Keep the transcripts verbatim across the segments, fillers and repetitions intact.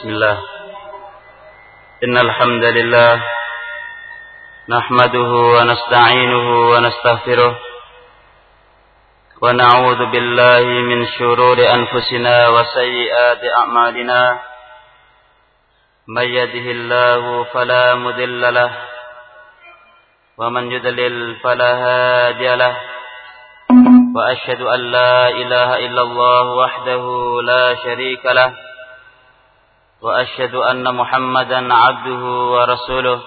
Bismillah. Innal hamdalillah nahmaduhu wa nasta'inuhu wa nastaghfiruh wa na'udzu billahi min shururi anfusina wa sayyiati a'malina. May yahdihillahu fala mudilla lahu wa man yudlil fala hadiya lahu. Wa asyhadu an la ilaha illallah wahdahu la syarika lahu. وأشهد أن محمدا عبده ورسوله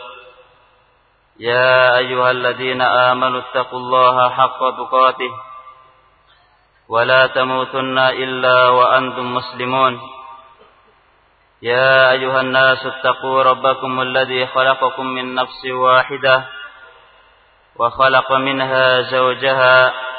يا أيها الذين آمنوا اتقوا الله حق تقاته ولا تموتن إلا وأنتم مسلمون يا أيها الناس اتقوا ربكم الذي خلقكم من نفس واحدة وخلق منها زوجها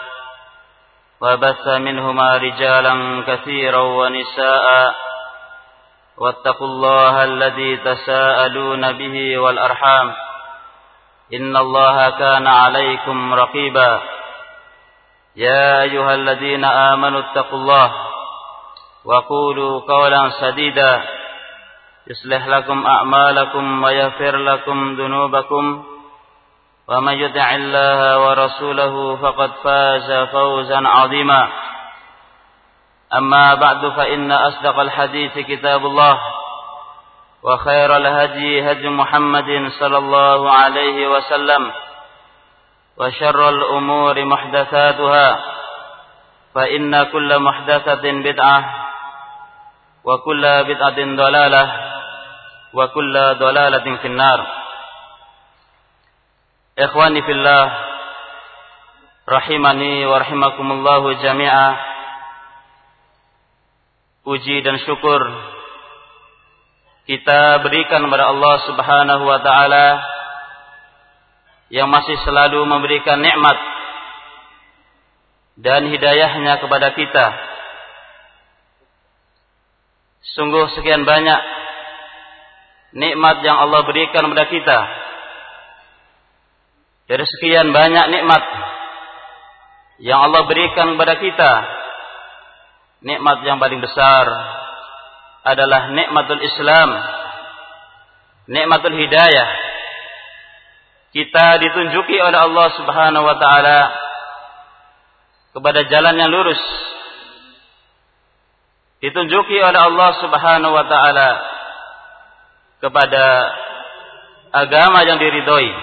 وبث منهما رجالا كثيرا ونساء واتقوا الله الذي تساءلون به والأرحام إن الله كان عليكم رقيبا يا أيها الذين آمنوا اتقوا الله وقولوا قولا سديدا يصلح لكم أعمالكم ويغفر لكم ذنوبكم ومن يطع الله ورسوله فقد فاز فوزا عظيما أما بعد فإن أصدق الحديث كتاب الله وخير الهدي هدي محمد صلى الله عليه وسلم وشر الأمور محدثاتها فإن كل محدثة بدعة وكل بدعة ضلالة وكل ضلالة في النار. إخواني في الله rahimani wa rahimakumullahu jami'a. Puji dan syukur kita berikan kepada Allah Subhanahu wa taala yang masih selalu memberikan nikmat dan hidayahnya kepada kita. Sungguh sekian banyak nikmat yang Allah berikan kepada kita. Dari sekian banyak nikmat yang Allah berikan kepada kita, nikmat yang paling besar adalah nikmatul Islam, nikmatul hidayah. Kita ditunjuki oleh Allah Subhanahu wa taala kepada jalan yang lurus. Ditunjuki oleh Allah Subhanahu wa taala kepada agama yang diridhoi.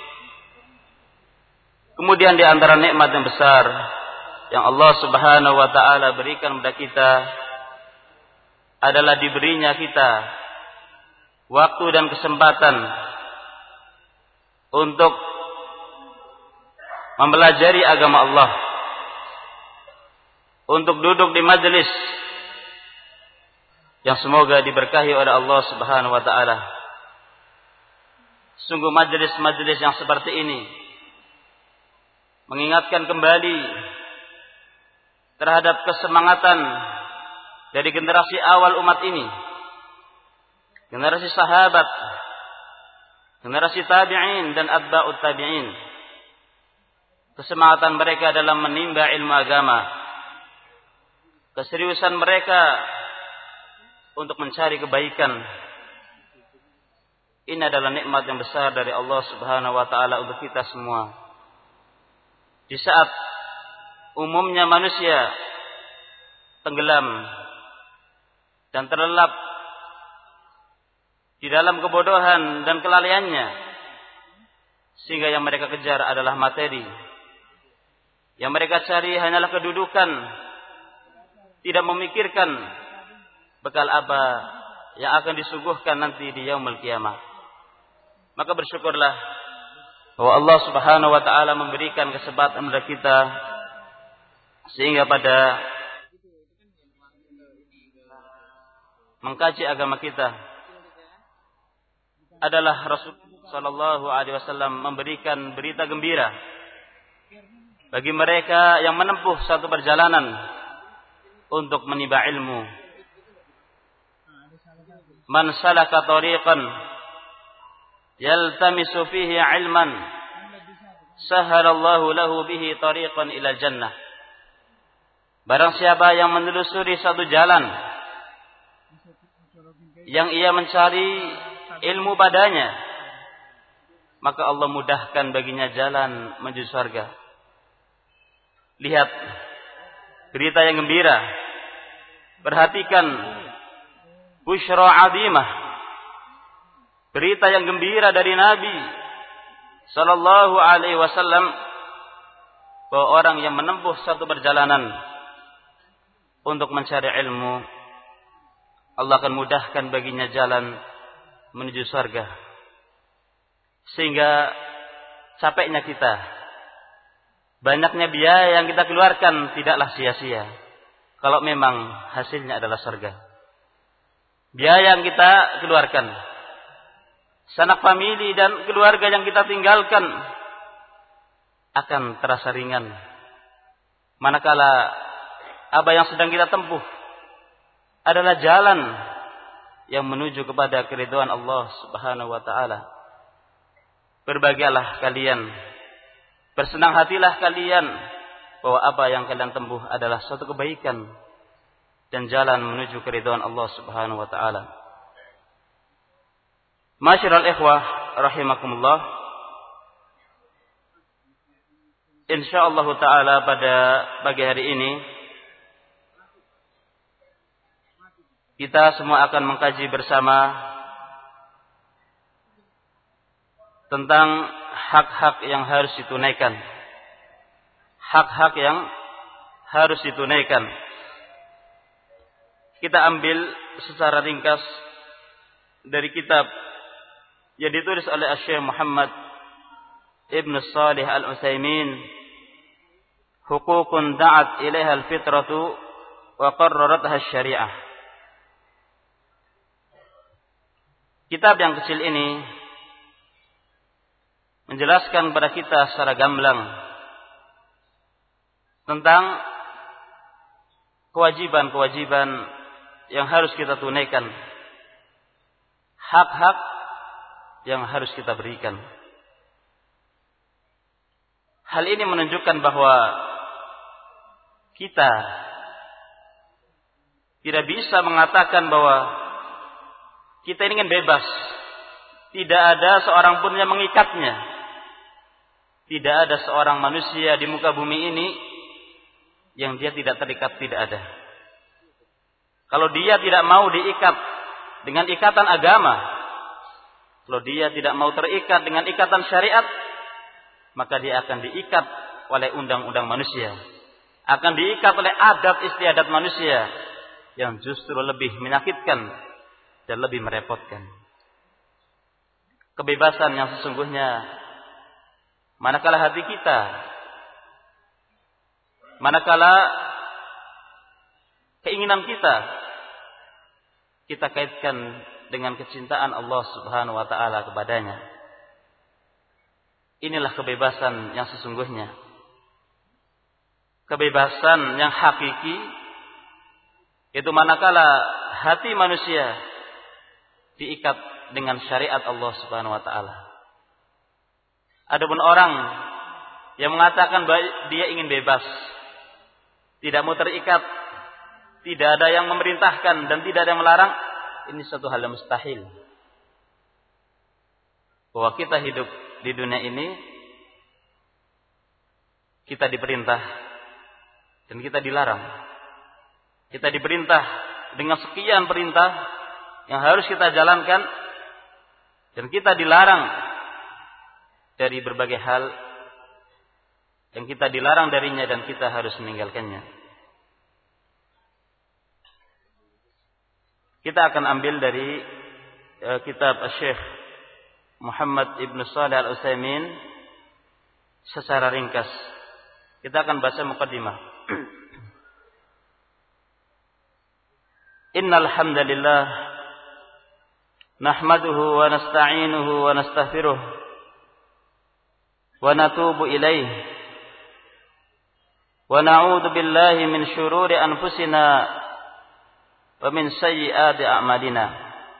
Kemudian di antara nikmat yang besar yang Allah Subhanahu wa taala berikan kepada kita adalah diberinya kita waktu dan kesempatan untuk mempelajari agama Allah, untuk duduk di majelis yang semoga diberkahi oleh Allah Subhanahu wa taala. Sungguh majelis-majelis yang seperti ini mengingatkan kembali terhadap kesemangatan dari generasi awal umat ini, generasi sahabat, generasi tabi'in dan atba'ut tabi'in. Kesemangatan mereka dalam menimba ilmu agama, keseriusan mereka untuk mencari kebaikan. Ini adalah nikmat yang besar dari Allah Subhanahu wa taala untuk kita semua. Di saat umumnya manusia tenggelam dan terlelap di dalam kebodohan dan kelalaiannya, sehingga yang mereka kejar adalah materi, yang mereka cari hanyalah kedudukan, tidak memikirkan bekal apa yang akan disuguhkan nanti di yaumul qiyamah. Maka bersyukurlah bahwa Allah Subhanahu wa taala memberikan kesempatan kepada kita sehingga pada mengkaji agama kita adalah Rasul sallallahu alaihi wasallam memberikan berita gembira bagi mereka yang menempuh satu perjalanan untuk menimba ilmu. Man salaka tariqan yaltamisu fihi ilman sahalallahu lahu bihi tariqan ila jannah. Barang siapa yang menelusuri satu jalan yang ia mencari ilmu padanya, maka Allah mudahkan baginya jalan menuju surga. Lihat berita yang gembira. Perhatikan busyra azimah. Berita yang gembira dari Nabi sallallahu alaihi wasallam bahwa orang yang menempuh satu perjalanan untuk mencari ilmu, Allah akan mudahkan baginya jalan menuju surga. Sehingga capeknya kita, banyaknya biaya yang kita keluarkan tidaklah sia-sia kalau memang hasilnya adalah surga. Biaya yang kita keluarkan, sanak famili dan keluarga yang kita tinggalkan akan terasa ringan manakala apa yang sedang kita tempuh adalah jalan yang menuju kepada keridhaan Allah Subhanahu wa taala. Berbahagialah kalian, bersenang hatilah kalian bahwa apa yang kalian tempuh adalah suatu kebaikan dan jalan menuju keridhaan Allah Subhanahu wa taala. Masyiral ikhwah rahimakumullah. Insyaallah taala pada pagi hari ini kita semua akan mengkaji bersama tentang hak-hak yang harus ditunaikan. Hak-hak yang harus ditunaikan. Kita ambil secara ringkas dari kitab yang ditulis oleh Syekh Muhammad Ibn Shalih Al-Utsaimin, Huququn da'at ilaiha al-fitratu wa qarraratha asy-syari'ah. Kitab yang kecil ini menjelaskan kepada kita secara gamblang tentang kewajiban-kewajiban yang harus kita tunaikan, hak-hak yang harus kita berikan. Hal ini menunjukkan bahwa kita tidak bisa mengatakan bahwa kita ini kan bebas, tidak ada seorang pun yang mengikatnya. Tidak ada seorang manusia di muka bumi ini yang dia tidak terikat, tidak ada. Kalau dia tidak mau diikat dengan ikatan agama, kalau dia tidak mau terikat dengan ikatan syariat, maka dia akan diikat oleh undang-undang manusia, akan diikat oleh adat istiadat manusia yang justru lebih menyakitkan dan lebih merepotkan. Kebebasan yang sesungguhnya manakala hati kita, manakala keinginan kita, kita kaitkan dengan kecintaan Allah Subhanahu wa taala kepadanya. Inilah kebebasan yang sesungguhnya. Kebebasan yang hakiki itu manakala hati manusia diikat dengan syariat Allah Subhanahu wa taala. Adapun orang yang mengatakan bahwa dia ingin bebas, tidak mau terikat, tidak ada yang memerintahkan dan tidak ada yang melarang, ini satu hal yang mustahil. Bahwa kita hidup di dunia ini, kita diperintah dan kita dilarang. Kita diperintah dengan sekian perintah yang harus kita jalankan, dan kita dilarang dari berbagai hal yang kita dilarang darinya dan kita harus meninggalkannya. Kita akan ambil dari uh, kitab Syekh Muhammad Ibn Shalih Al-Utsaimin secara ringkas. Kita akan baca muqaddimah. Innal hamdalillah nahmaduhu wa nasta'inuhu wa nastaghfiruh wa natubu ilaih wa na'udzu billahi min syururi anfusina wa min sayyiati a'malina.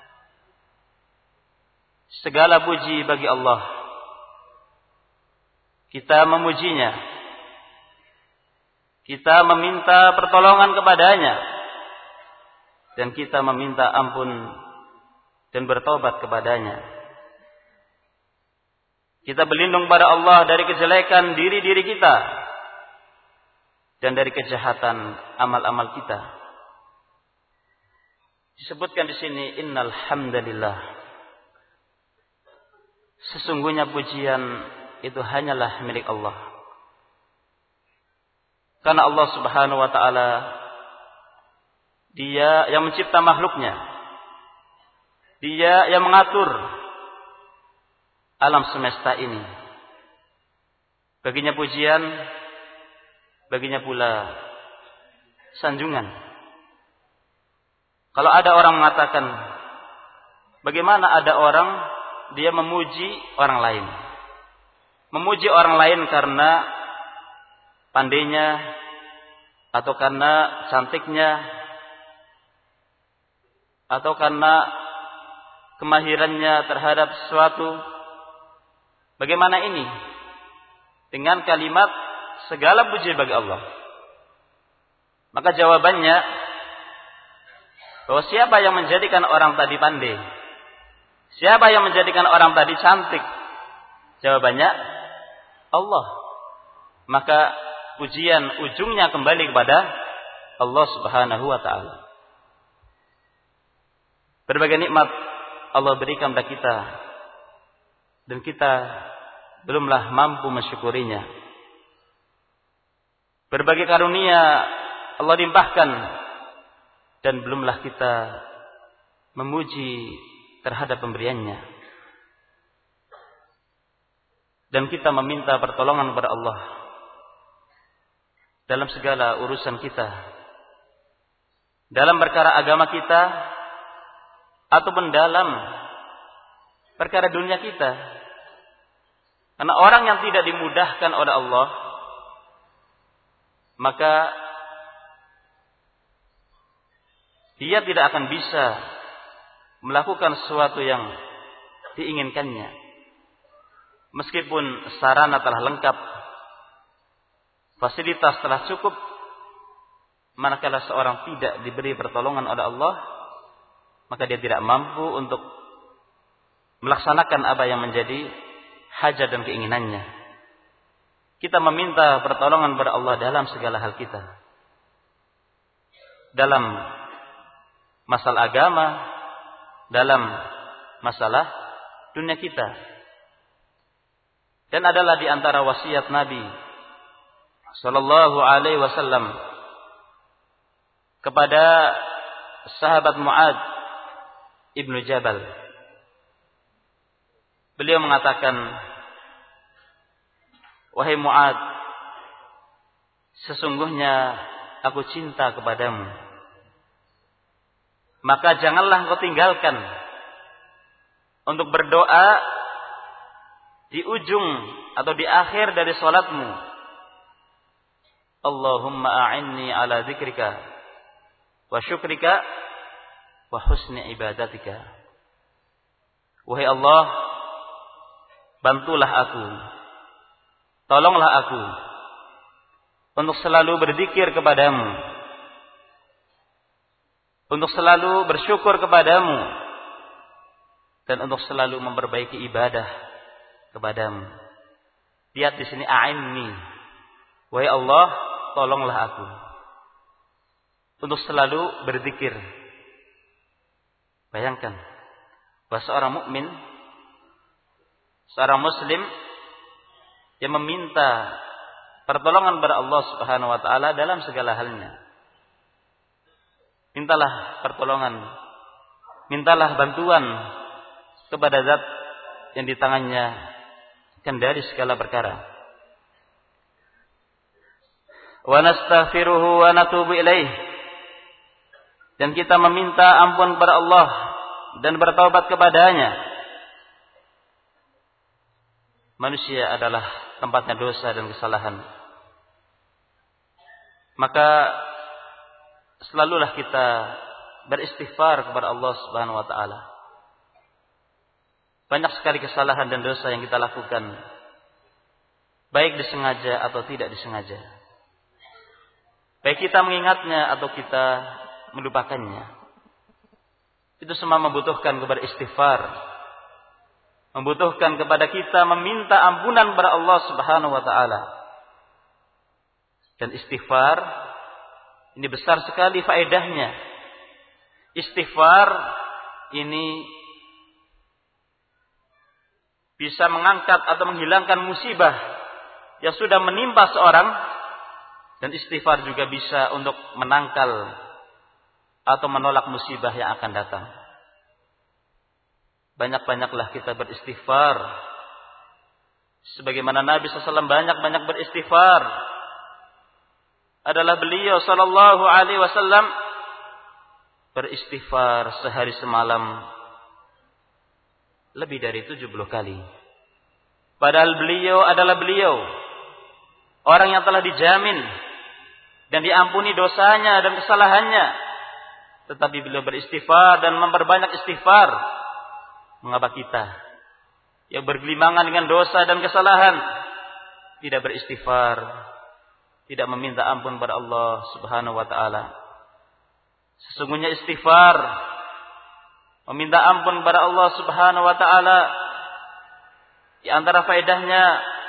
Segala puji bagi Allah. Kita memujinya. Kita meminta pertolongan kepadanya. Dan kita meminta ampun dan bertaubat kepadanya. Kita berlindung pada Allah dari kejelekan diri-diri kita dan dari kejahatan amal-amal kita. Disebutkan di sini, innal hamdalillah. Sesungguhnya pujian itu hanyalah milik Allah. Karena Allah Subhanahu wa taala Dia yang mencipta makhluknya. Dia yang mengatur alam semesta ini. Baginya pujian, baginya pula sanjungan. Kalau ada orang mengatakan, bagaimana ada orang dia memuji orang lain? Memuji orang lain karena pandainya atau karena cantiknya atau karena kemahirannya terhadap sesuatu. Bagaimana ini? Dengan kalimat segala puji bagi Allah. Maka jawabannya bahwa siapa yang menjadikan orang tadi pandai? Siapa yang menjadikan orang tadi cantik? Jawabannya Allah. Maka pujian ujungnya kembali kepada Allah Subhanahu wa taala. Berbagai nikmat Allah berikan kepada kita dan kita belumlah mampu mensyukurinya. Berbagai karunia Allah limpahkan dan belumlah kita memuji terhadap pemberiannya. Dan kita meminta pertolongan kepada Allah dalam segala urusan kita, dalam perkara agama kita ataupun dalam perkara dunia kita. Karena orang yang tidak dimudahkan oleh Allah, maka dia tidak akan bisa melakukan sesuatu yang diinginkannya. Meskipun sarana telah lengkap, fasilitas telah cukup, manakala seorang tidak diberi pertolongan oleh Allah, maka dia tidak mampu untuk melaksanakan apa yang menjadi hajat dan keinginannya. Kita meminta pertolongan kepada Allah dalam segala hal kita. Dalam masalah agama, dalam masalah dunia kita. Dan adalah di antara wasiat Nabi sallallahu alaihi wasallam kepada sahabat Mu'ad ibnu Jabal. Beliau mengatakan, wahai Mu'ad, sesungguhnya aku cinta kepadamu. Maka janganlah engkau tinggalkan untuk berdoa di ujung atau di akhir dari salatmu. Allahumma a'inni ala dzikrika wa syukrika wa husni ibadatika. Wahai Allah, bantulah aku, tolonglah aku untuk selalu berzikir kepadamu, untuk selalu bersyukur kepadamu, dan untuk selalu memperbaiki ibadah kepadamu. Lihat di sini, a'inni, wahai Allah, tolonglah aku untuk selalu berzikir. Bayangkan bahwa seorang mukmin, seorang muslim yang meminta pertolongan kepada Allah Subhanahu wa taala dalam segala halnya. Mintalah pertolongan, mintalah bantuan kepada Zat yang di tangannya kendali segala perkara. Wa nastaghfiruhu wa natubu ilaih. Dan kita meminta ampun kepada Allah dan bertaubat kepadanya. Manusia adalah tempatnya dosa dan kesalahan. Maka selalulah kita beristighfar kepada Allah Subhanahu wa taala. Banyak sekali kesalahan dan dosa yang kita lakukan, baik disengaja atau tidak disengaja. Baik kita mengingatnya atau kita melupakannya. Itu semua membutuhkan kepada istighfar. Membutuhkan kepada kita meminta ampunan kepada Allah Subhanahu wa taala. Dan istighfar ini besar sekali faedahnya. Istighfar ini bisa mengangkat atau menghilangkan musibah yang sudah menimpa seorang, dan istighfar juga bisa untuk menangkal atau menolak musibah yang akan datang. Banyak-banyaklah kita beristighfar. Sebagaimana Nabi shallallahu alaihi wasallam banyak-banyak beristighfar. Adalah beliau sallallahu alaihi wasallam beristighfar sehari semalam lebih dari tujuh puluh kali. Padahal beliau adalah beliau orang yang telah dijamin dan diampuni dosanya dan kesalahannya. Tetapi beliau beristighfar dan memperbanyak istighfar. Mengapa kita yang bergelimangan dengan dosa dan kesalahan tidak beristighfar, tidak meminta ampun kepada Allah Subhanahu wa taala? Sesungguhnya istighfar, meminta ampun kepada Allah Subhanahu wa taala, di antara faedahnya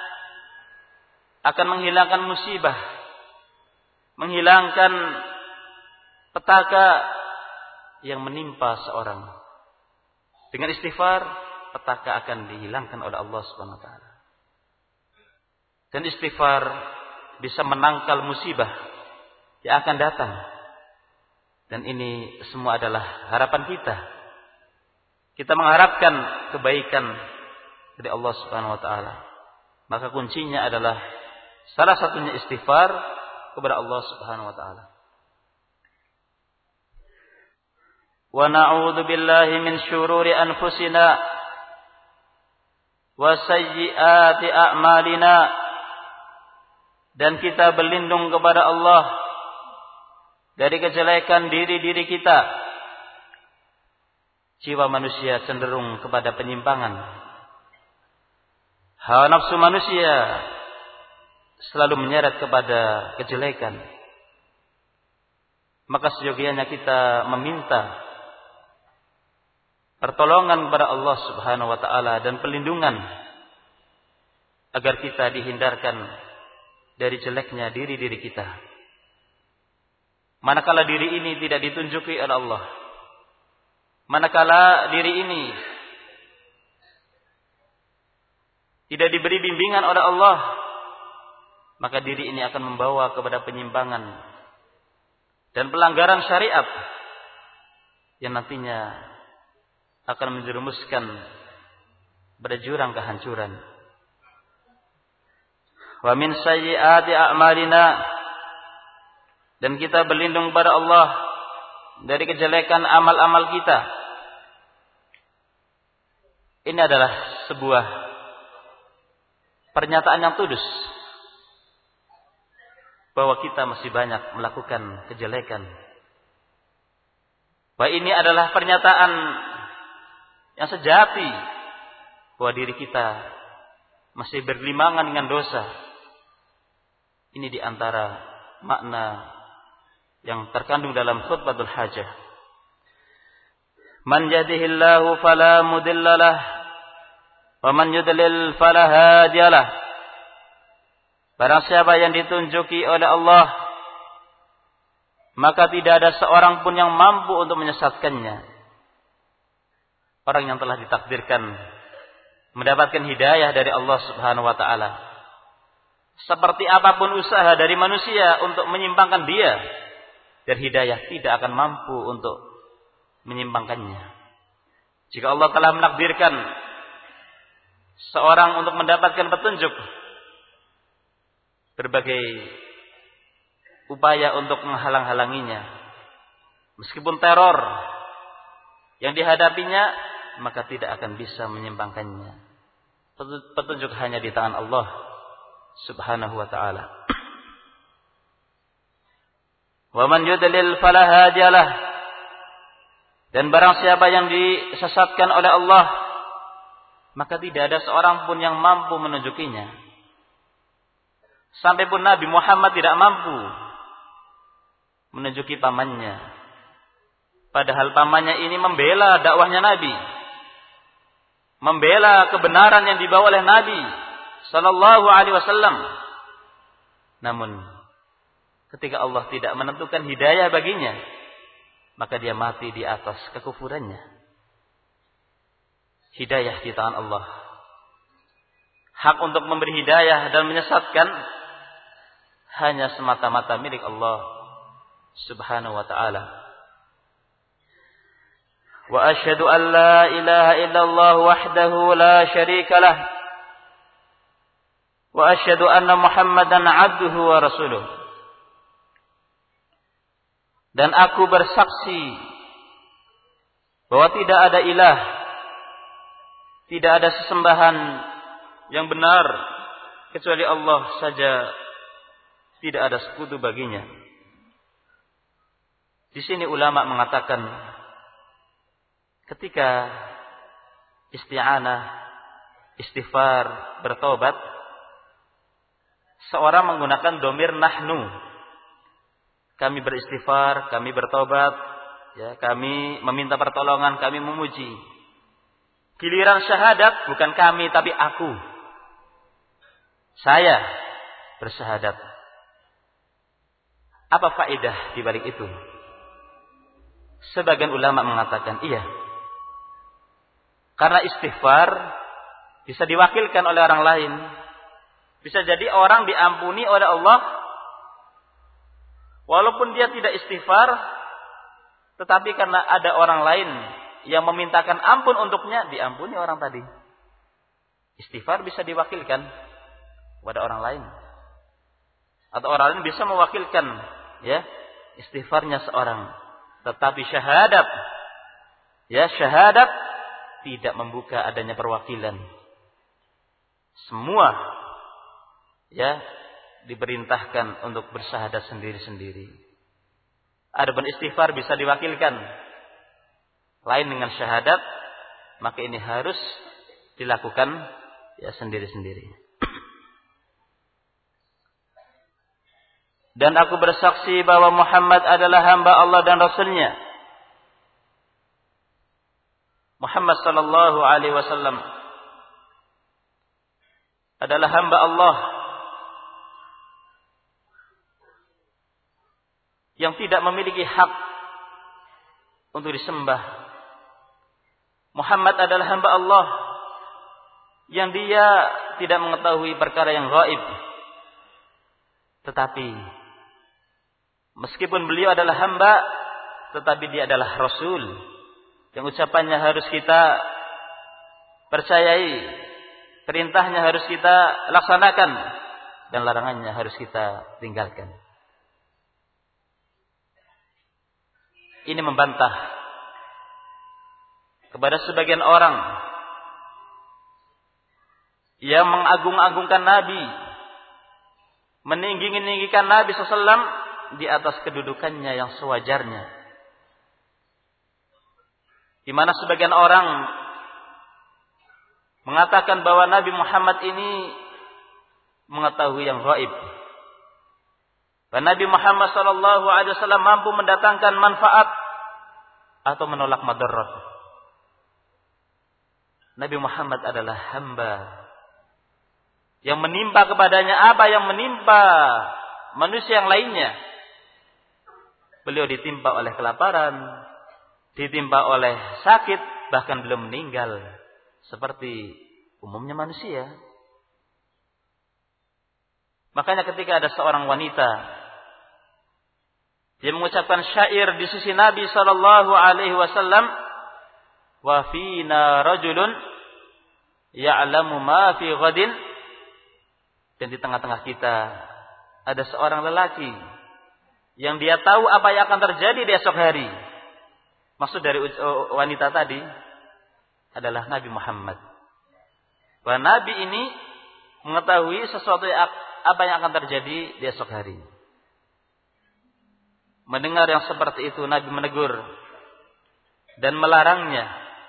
akan menghilangkan musibah, menghilangkan petaka yang menimpa seorang. Dengan istighfar, petaka akan dihilangkan oleh Allah Subhanahu wa taala. Dan istighfar bisa menangkal musibah yang akan datang. Dan ini semua adalah harapan kita. Kita mengharapkan kebaikan dari Allah Subhanahu wa taala. Maka kuncinya adalah salah satunya istighfar kepada Allah Subhanahu wa taala. Wa na'udzu billahi min syururi anfusina wa sayyiati a'malina, dan kita berlindung kepada Allah dari kejelekan diri-diri kita. Jiwa manusia cenderung kepada penyimpangan. Hawa nafsu manusia selalu menyeret kepada kejelekan. Maka seyogianya kita meminta pertolongan kepada Allah Subhanahu wa taala dan perlindungan agar kita dihindarkan dari jeleknya diri-diri kita. Manakala diri ini tidak ditunjuki oleh Allah, manakala diri ini tidak diberi bimbingan oleh Allah, maka diri ini akan membawa kepada penyimpangan dan pelanggaran syariat yang nantinya akan menjerumuskan pada jurang kehancuran. Wa min sayyiati a'malina, dan kita berlindung pada Allah dari kejelekan amal-amal kita. Ini adalah sebuah pernyataan yang tulus bahwa kita masih banyak melakukan kejelekan. Bahwa ini adalah pernyataan yang sejati bahwa diri kita masih bergelimangan dengan dosa. Ini di antara makna yang terkandung dalam khutbatul hajah. Man yahdihillahu fala mudhillalah wa man yudlil fala hadiyalah. Barang siapa yang ditunjuki oleh Allah, maka tidak ada seorang pun yang mampu untuk menyesatkannya. Orang yang telah ditakdirkan mendapatkan hidayah dari Allah Subhanahu wa taala, seperti apapun usaha dari manusia untuk menyimpangkan dia dari hidayah, tidak akan mampu untuk menyimpangkannya. Jika Allah telah menakdirkan seorang untuk mendapatkan petunjuk, berbagai upaya untuk menghalang-halanginya, meskipun teror yang dihadapinya, maka tidak akan bisa menyimpangkannya. Petunjuk hanya di tangan Allah Subhanahu wa ta'ala. Wa man yudlil fala hadiyalah, dan barang siapa yang disesatkan oleh Allah, maka tidak ada seorang pun yang mampu menunjukinya. Sampai pun Nabi Muhammad tidak mampu menunjuki pamannya. Padahal pamannya ini membela dakwahnya Nabi, membela kebenaran yang dibawa oleh Nabi sallallahu alaihi wasallam. Namun ketika Allah tidak menentukan hidayah baginya, maka dia mati di atas kekufurannya. Hidayah di tangan Allah. Hak untuk memberi hidayah dan menyesatkan hanya semata-mata milik Allah Subhanahu wa ta'ala. Wa asyhadu an la ilaha illallah wahdahu la syarika lah. Wa asyhadu anna Muhammadan abduhu wa rasuluh. Dan aku bersaksi bahwa tidak ada ilah, tidak ada sesembahan yang benar kecuali Allah saja, tidak ada sekutu baginya. Di sini ulama mengatakan ketika isti'anah, istighfar, bertobat, seorang menggunakan domir nahnu. Kami beristighfar, kami bertobat, ya, kami meminta pertolongan, kami memuji. Giliran syahadat bukan kami tapi aku. Saya bersyahadat. Apa faedah di balik itu? Sebagian ulama mengatakan iya. Karena istighfar bisa diwakilkan oleh orang lain. Bisa jadi orang diampuni oleh Allah walaupun dia tidak istighfar, tetapi karena ada orang lain yang memintakan ampun untuknya, diampuni orang tadi. Istighfar bisa diwakilkan kepada orang lain. Atau orang lain bisa mewakilkan, ya, istighfarnya seorang. Tetapi syahadat, ya, syahadat tidak membuka adanya perwakilan. Semua, ya, diperintahkan untuk bersyahadat sendiri-sendiri. Adapun istighfar bisa diwakilkan. Lain dengan syahadat, maka ini harus dilakukan, ya, sendiri-sendiri. Dan aku bersaksi bahwa Muhammad adalah hamba Allah dan Rasulnya. Muhammad sallallahu alaihi wasallam adalah hamba Allah yang tidak memiliki hak untuk disembah. Muhammad adalah hamba Allah yang dia tidak mengetahui perkara yang gaib. Tetapi meskipun beliau adalah hamba, tetapi dia adalah Rasul yang ucapannya harus kita percayai, perintahnya harus kita laksanakan, dan larangannya harus kita tinggalkan. Ini membantah kepada sebagian orang yang mengagung-agungkan Nabi, meninggi-ninggikan Nabi sallallahu alaihi wasallam di atas kedudukannya yang sewajarnya. Di mana sebagian orang mengatakan bahwa Nabi Muhammad ini mengetahui yang gaib. Dan Nabi Muhammad sallallahu alaihi wasallam mampu mendatangkan manfaat atau menolak madarat. Nabi Muhammad adalah hamba yang menimpa kepadanya apa yang menimpa manusia yang lainnya. Beliau ditimpa oleh kelaparan, ditimpa oleh sakit, bahkan belum meninggal seperti umumnya manusia. Makanya ketika ada seorang wanita dia mengucapkan syair di sisi Nabi sallallahu alaihi wasallam, wa fina rajulun ya'lamu ma fi ghadin, dan di tengah-tengah kita ada seorang lelaki yang dia tahu apa yang akan terjadi di esok hari. Maksud dari wanita tadi adalah Nabi Muhammad. Bahwa Nabi ini mengetahui sesuatu yang, apa yang akan terjadi di esok hari. Mendengar yang seperti itu, Nabi menegur dan melarangnya.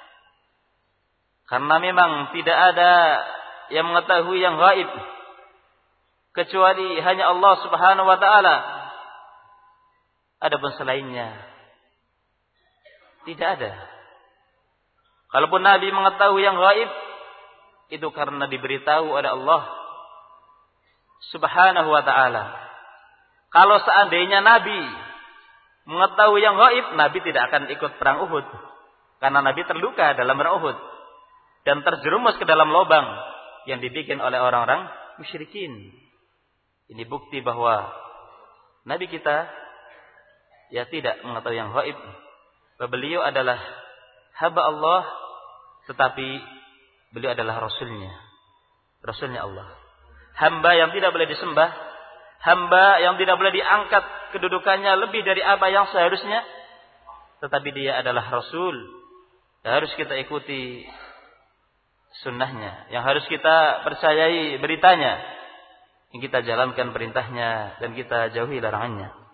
Karena memang tidak ada yang mengetahui yang gaib kecuali hanya Allah Subhanahu wa taala. Adapun selainnya Tidak ada. Kalaupun Nabi mengetahui yang gaib, itu karena diberitahu oleh Allah Subhanahu wa ta'ala. Kalau seandainya Nabi mengetahui yang gaib, Nabi tidak akan ikut perang Uhud. Karena Nabi terluka dalam perang Uhud. Dan terjerumus ke dalam lubang yang dibikin oleh orang-orang musyrikin. Ini bukti bahwa Nabi kita ya tidak mengetahui yang gaib. Beliau adalah hamba Allah, tetapi beliau adalah Rasulnya. Rasulnya Allah. Hamba yang tidak boleh disembah. Hamba yang tidak boleh diangkat kedudukannya lebih dari apa yang seharusnya. Tetapi dia adalah Rasul. Dan harus kita ikuti sunnahnya. Yang harus kita percayai beritanya. Yang kita jalankan perintahnya. Dan kita jauhi larangannya.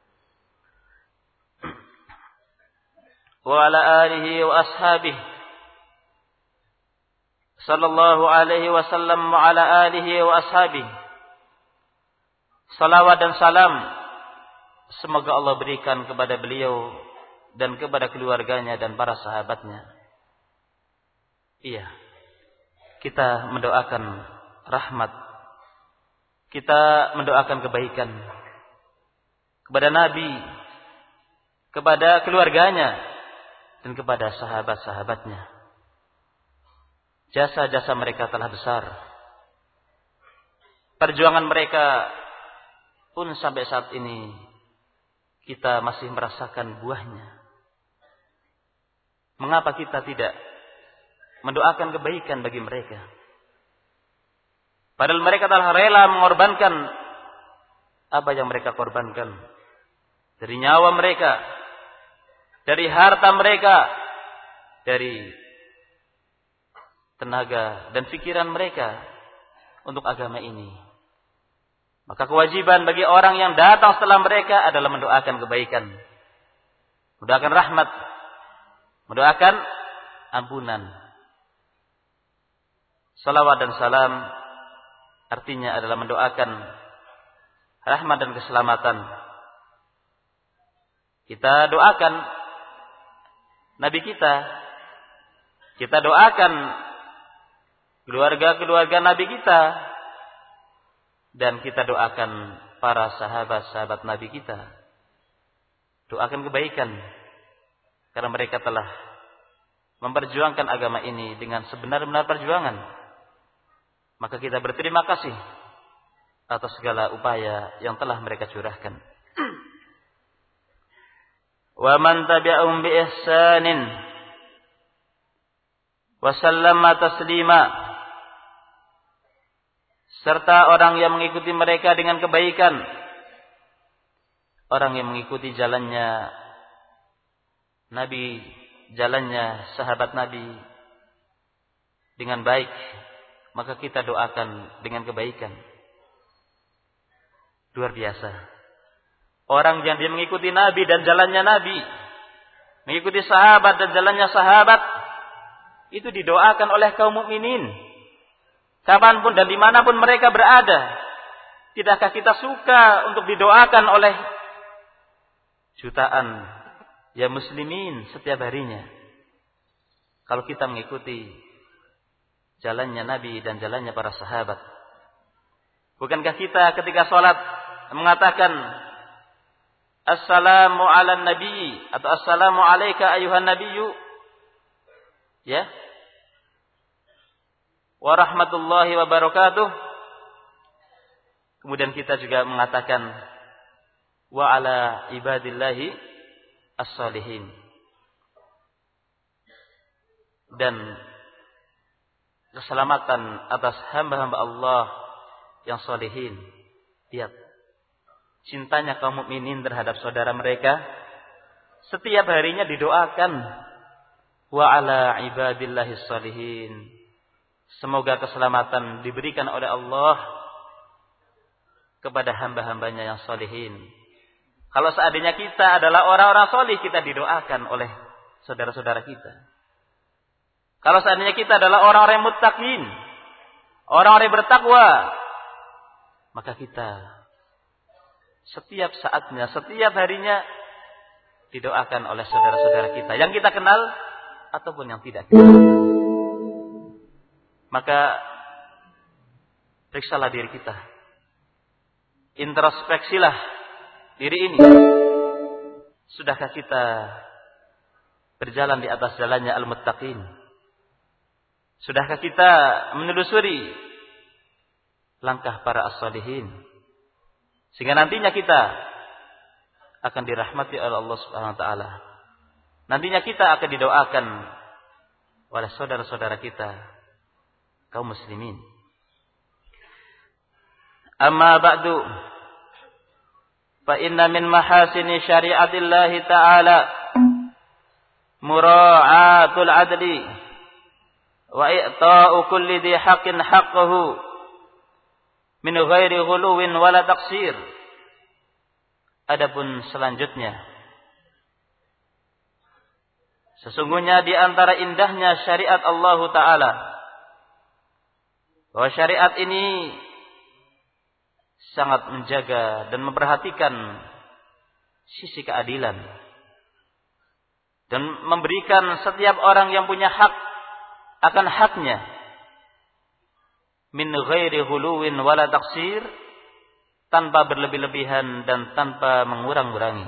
Wa ala alihi wa ashabihi sallallahu alaihi wasallam wa ala alihi wa ashabihi. Salawat dan salam semoga Allah berikan kepada beliau dan kepada keluarganya dan para sahabatnya. Iya, kita mendoakan rahmat, kita mendoakan kebaikan kepada Nabi, kepada keluarganya, dan kepada sahabat-sahabatnya. Jasa-jasa mereka telah besar. Perjuangan mereka pun sampai saat ini kita masih merasakan buahnya. Mengapa kita tidak mendoakan kebaikan bagi mereka? Padahal mereka telah rela mengorbankan apa yang mereka korbankan. Dari nyawa mereka, dari harta mereka, dari tenaga dan pikiran mereka untuk agama ini. Maka kewajiban bagi orang yang datang setelah mereka adalah mendoakan kebaikan, mendoakan rahmat, mendoakan ampunan. Salawat dan salam artinya adalah mendoakan rahmat dan keselamatan. Kita doakan Nabi kita, kita doakan keluarga-keluarga Nabi kita, dan kita doakan para sahabat-sahabat Nabi kita. Doakan kebaikan, karena mereka telah memperjuangkan agama ini dengan sebenar-benar perjuangan. Maka kita berterima kasih atas segala upaya yang telah mereka curahkan. Wa man tabi'ahum bi ihsanin wa sallama taslima, serta orang yang mengikuti mereka dengan kebaikan, orang yang mengikuti jalannya Nabi, jalannya sahabat Nabi dengan baik, maka kita doakan dengan kebaikan. Luar biasa. Orang yang dia mengikuti Nabi dan jalannya Nabi, mengikuti sahabat dan jalannya sahabat, itu didoakan oleh kaum mukminin. Kapanpun dan dimanapun mereka berada. Tidakkah kita suka untuk didoakan oleh jutaan ya muslimin setiap harinya? Kalau kita mengikuti jalannya Nabi dan jalannya para sahabat. Bukankah kita ketika sholat mengatakan Assalamu ala nabi atau Assalamu alaika ayuhan nabiyyu, ya, wa rahmatullahi wa barakatuh. Kemudian kita juga mengatakan wa ala ibadillahi as-salihin, dan keselamatan atas hamba-hamba Allah yang salihin. Lihat cintanya kaum mukminin terhadap saudara mereka, setiap harinya didoakan wa ala ibadillahis salihin. Semoga keselamatan diberikan oleh Allah kepada hamba-hambanya yang salihin. Kalau seandainya kita adalah orang-orang salih, kita didoakan oleh saudara-saudara kita. Kalau seandainya kita adalah orang-orang yang muttaqin, orang-orang yang bertakwa, maka kita setiap saatnya, setiap harinya didoakan oleh saudara-saudara kita yang kita kenal ataupun yang tidak kita kenal. Maka periksalah diri kita. Introspeksilah diri ini. Sudahkah kita berjalan di atas jalannya al-muttaqin? Sudahkah kita menelusuri langkah para as-salihin? Sehingga nantinya kita akan dirahmati oleh Allah Subhanahu wa taala. Nantinya kita akan didoakan oleh saudara-saudara kita kaum muslimin. Amma ba'du, fa inna min mahasini syari'atillahi ta'ala mura'atul adli wa i'ta'u kulli dhi haqqin haqqahu min ghairi ghuluwin wala taqsir. Adapun selanjutnya, sesungguhnya di antara indahnya syariat Allah Ta'ala, bahwa syariat ini sangat menjaga dan memperhatikan sisi keadilan dan memberikan setiap orang yang punya hak akan haknya min ghairi huluwin wala taksir, tanpa berlebih-lebihan dan tanpa mengurang-urangi.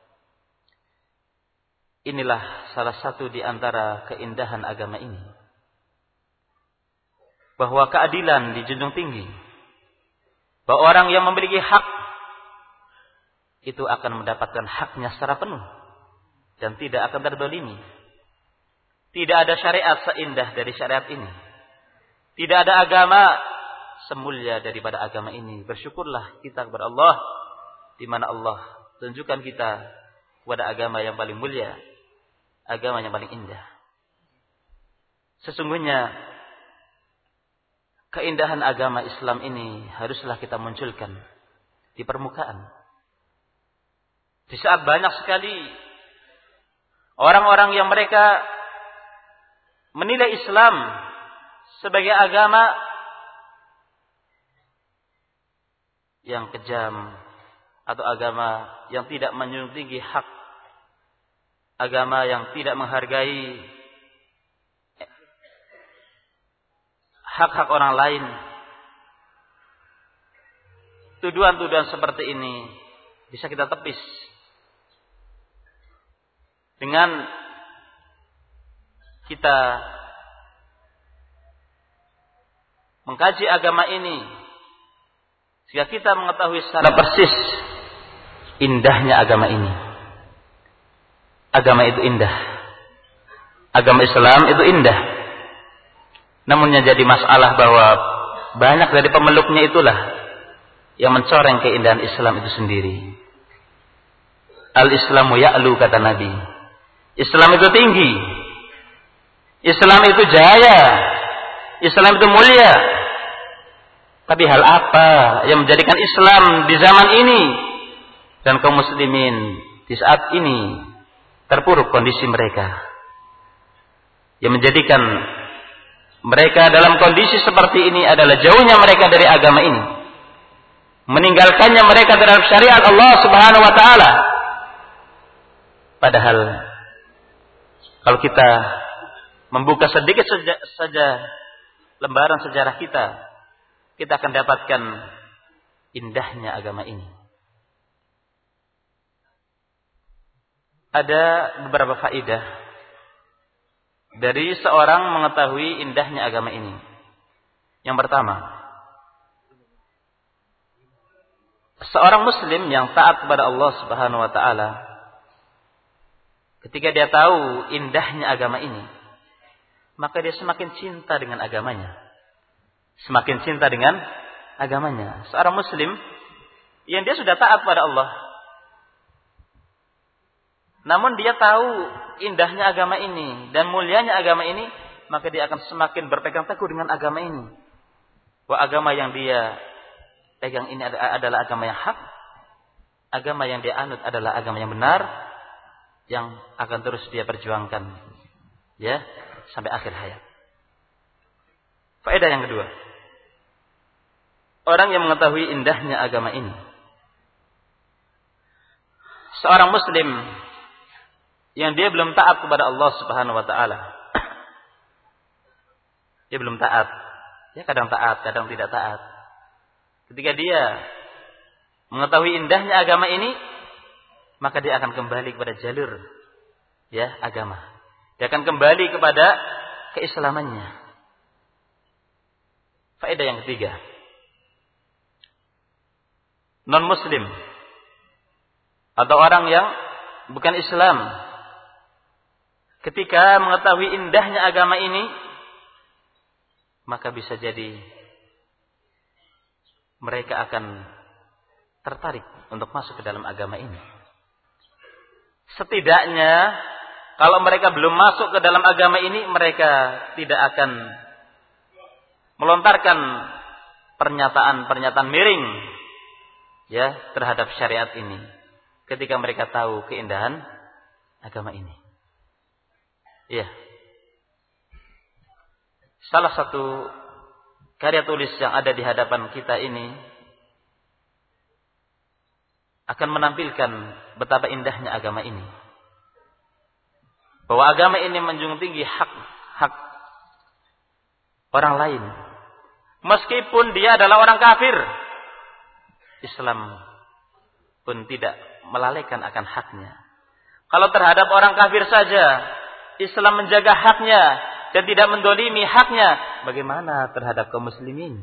Inilah salah satu di antara keindahan agama ini, bahwa keadilan dijunjung tinggi, bahwa orang yang memiliki hak itu akan mendapatkan haknya secara penuh dan tidak akan terdolimi. Tidak ada syariat seindah dari syariat ini. Tidak ada agama semulia daripada agama ini. Bersyukurlah kita kepada Allah, di mana Allah tunjukkan kita kepada agama yang paling mulia, agama yang paling indah. Sesungguhnya keindahan agama Islam ini haruslah kita munculkan di permukaan. Di saat banyak sekali orang-orang yang mereka menilai Islam sebagai agama yang kejam atau agama yang tidak menjunjung tinggi hak, agama yang tidak menghargai hak-hak orang lain. Tuduhan-tuduhan seperti ini bisa kita tepis dengan kita mengkaji agama ini, sehingga kita mengetahui secara persis indahnya agama ini. Agama itu indah. Agama Islam itu indah. Namun yang jadi masalah bahwa banyak dari pemeluknya itulah yang mencoreng keindahan Islam itu sendiri. Al-Islamu ya'lu, kata Nabi. Islam itu tinggi. Islam itu jaya. Islam itu mulia. Tapi hal apa yang menjadikan Islam di zaman ini dan kaum muslimin di saat ini terpuruk kondisi mereka, yang menjadikan mereka dalam kondisi seperti ini adalah jauhnya mereka dari agama ini, meninggalkannya mereka terhadap syariat Allah Subhanahu wa taala. Padahal kalau kita membuka sedikit saja, saja lembaran sejarah kita, kita akan dapatkan indahnya agama ini. Ada beberapa faedah dari seorang mengetahui indahnya agama ini. Yang pertama, seorang muslim yang taat kepada Allah Subhanahu wa taala, ketika dia tahu indahnya agama ini, maka dia semakin cinta dengan agamanya. Semakin cinta dengan agamanya. Seorang muslim yang dia sudah taat pada Allah, namun dia tahu indahnya agama ini dan mulianya agama ini, maka dia akan semakin berpegang teguh dengan agama ini. Bahwa agama yang dia pegang ini adalah agama yang hak, agama yang dia anut adalah agama yang benar, yang akan terus dia perjuangkan, ya, sampai akhir hayat. Faedah yang kedua, orang yang mengetahui indahnya agama ini, seorang muslim yang dia belum taat kepada Allah Subhanahu wa taala. Dia belum taat. Dia kadang taat, kadang tidak taat. Ketika dia mengetahui indahnya agama ini, maka dia akan kembali kepada jalur ya agama. Dia akan kembali kepada keislamannya. Faedah yang ketiga. Non-muslim atau orang yang bukan Islam, ketika mengetahui indahnya agama ini, maka bisa jadi mereka akan tertarik untuk masuk ke dalam agama ini. Setidaknya kalau mereka belum masuk ke dalam agama ini, mereka tidak akan melontarkan pernyataan-pernyataan miring ya terhadap syariat ini ketika mereka tahu keindahan agama ini. Iya. Salah satu karya tulis yang ada di hadapan kita ini akan menampilkan betapa indahnya agama ini. Bahwa agama ini menjunjung tinggi hak-hak orang lain. Meskipun dia adalah orang kafir, Islam pun tidak melalaikan akan haknya. Kalau terhadap orang kafir saja Islam menjaga haknya dan tidak mendolimi haknya, bagaimana terhadap kaum muslimin?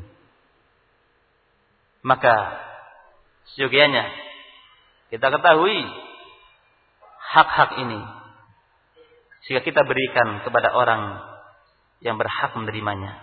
Maka seyogianya kita ketahui hak-hak ini sehingga kita berikan kepada orang yang berhak menerimanya.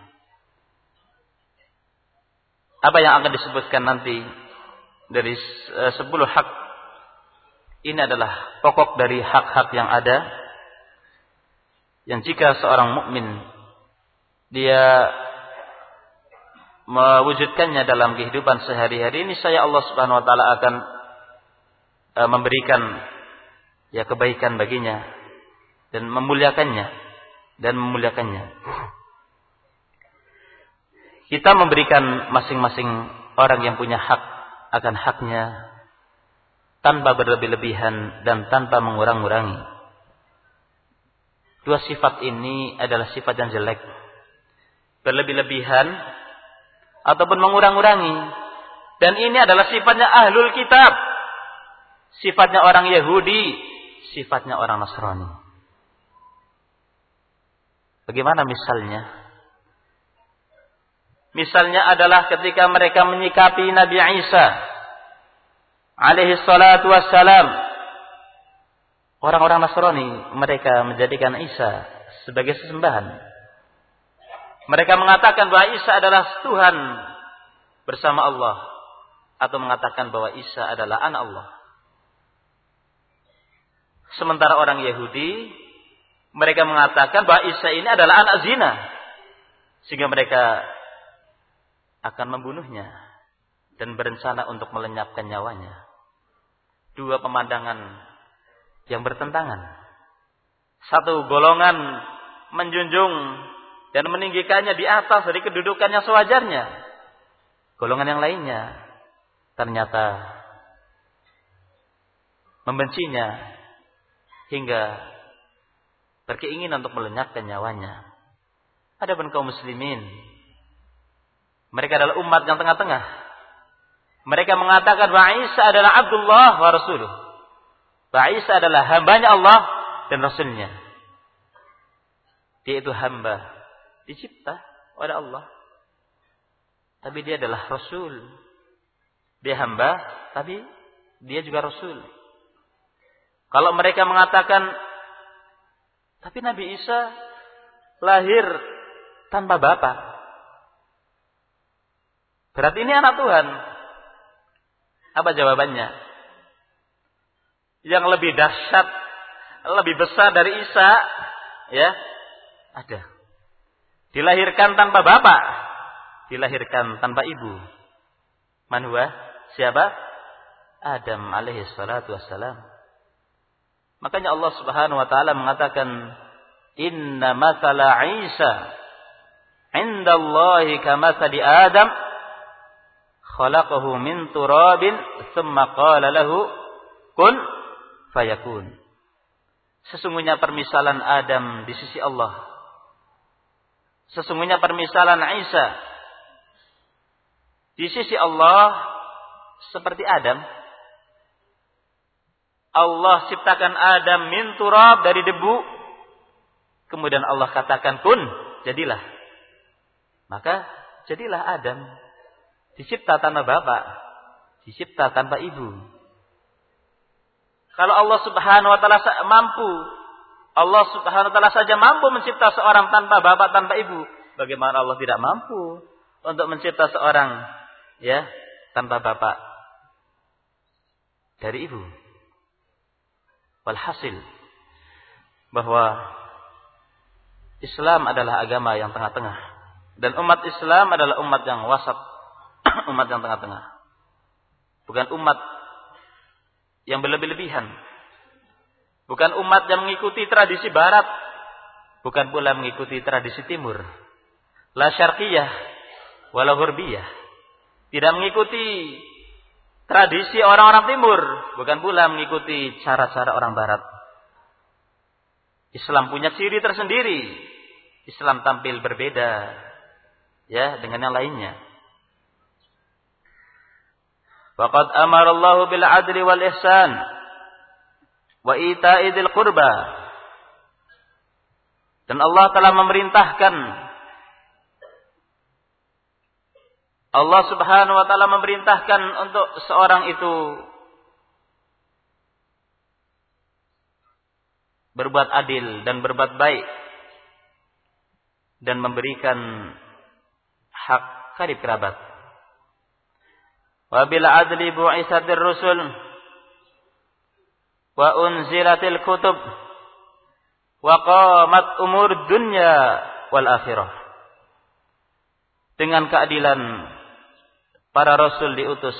Apa yang akan disebutkan nanti dari sepuluh hak ini adalah pokok dari hak-hak yang ada, yang jika seorang mukmin dia mewujudkannya dalam kehidupan sehari-hari ini, saya Allah Subhanahu wa taala akan uh, memberikan ya kebaikan baginya dan memuliakannya dan memuliakannya. Kita memberikan masing-masing orang yang punya hak akan haknya tanpa berlebih-lebihan dan tanpa mengurang-urangi. Dua sifat ini adalah sifat yang jelek. Berlebih-lebihan ataupun mengurang-urangi. Dan ini adalah sifatnya ahlul kitab. Sifatnya orang Yahudi. Sifatnya orang Nasrani. Bagaimana misalnya? Misalnya adalah ketika mereka menyikapi Nabi Isa alaihi salatu wassalam. Orang-orang Nasrani, mereka menjadikan Isa sebagai sesembahan. Mereka mengatakan bahwa Isa adalah Tuhan bersama Allah. Atau mengatakan bahwa Isa adalah anak Allah. Sementara orang Yahudi, mereka mengatakan bahwa Isa ini adalah anak zina. Sehingga mereka akan membunuhnya dan berencana untuk melenyapkan nyawanya. Dua pemandangan yang bertentangan. Satu golongan menjunjung dan meninggikannya di atas dari kedudukannya sewajarnya. Golongan yang lainnya ternyata membencinya hingga berkeinginan untuk melenyapkan nyawanya. Adapun kaum muslimin, mereka adalah umat yang tengah-tengah. Mereka mengatakan bahwa Isa adalah Abdullah wa Rasuluh. Bahwa Isa adalah hambanya Allah dan Rasulnya. Dia itu hamba, dicipta oleh Allah. Tapi dia adalah Rasul. Dia hamba, tapi dia juga Rasul. Kalau mereka mengatakan, tapi Nabi Isa lahir tanpa bapak. Berarti ini anak Tuhan. Apa jawabannya? Yang lebih dahsyat, lebih besar dari Isa, ya, ada. Dilahirkan tanpa bapak, dilahirkan tanpa ibu. Man huwa? Siapa? Adam alaihi salatu wassalam. Makanya Allah Subhanahu wa taala mengatakan, "Inna mathala Isa 'indallahi kamathali Adam, khalaqahu min turabin, tsumma qala lahu kun fayakun." Sesungguhnya permisalan Adam di sisi Allah, sesungguhnya permisalan Isa di sisi Allah seperti Adam. Allah ciptakan Adam min turab, dari debu. Kemudian Allah katakan kun, jadilah. Maka jadilah Adam. Dicipta tanpa bapak, dicipta tanpa ibu. Kalau Allah Subhanahu wa taala mampu, Allah Subhanahu wa taala saja mampu mencipta seorang tanpa bapak, tanpa ibu, bagaimana Allah tidak mampu untuk mencipta seorang ya tanpa bapak dari ibu? Walhasil bahwa Islam adalah agama yang tengah-tengah, dan umat Islam adalah umat yang wasat, umat yang tengah-tengah. Bukan umat yang berlebih-lebihan, bukan umat yang mengikuti tradisi barat, bukan pula mengikuti tradisi timur. La syarqiyah wala gharbiyah. Tidak mengikuti tradisi orang-orang timur, bukan pula mengikuti cara-cara orang barat. Islam punya ciri tersendiri. Islam tampil berbeda ya dengan yang lainnya. Faqad amara Allah bil adli wal ihsan wa ita'i dzil qurba. Dan Allah telah memerintahkan, Allah Subhanahu wa taala memerintahkan untuk seorang itu berbuat adil dan berbuat baik dan memberikan hak karib kerabat. Wa bil adli bu'isatir rusul wa unzilatil kutub wa qamat umur dunya wal akhirah. Dengan keadilan para rasul diutus.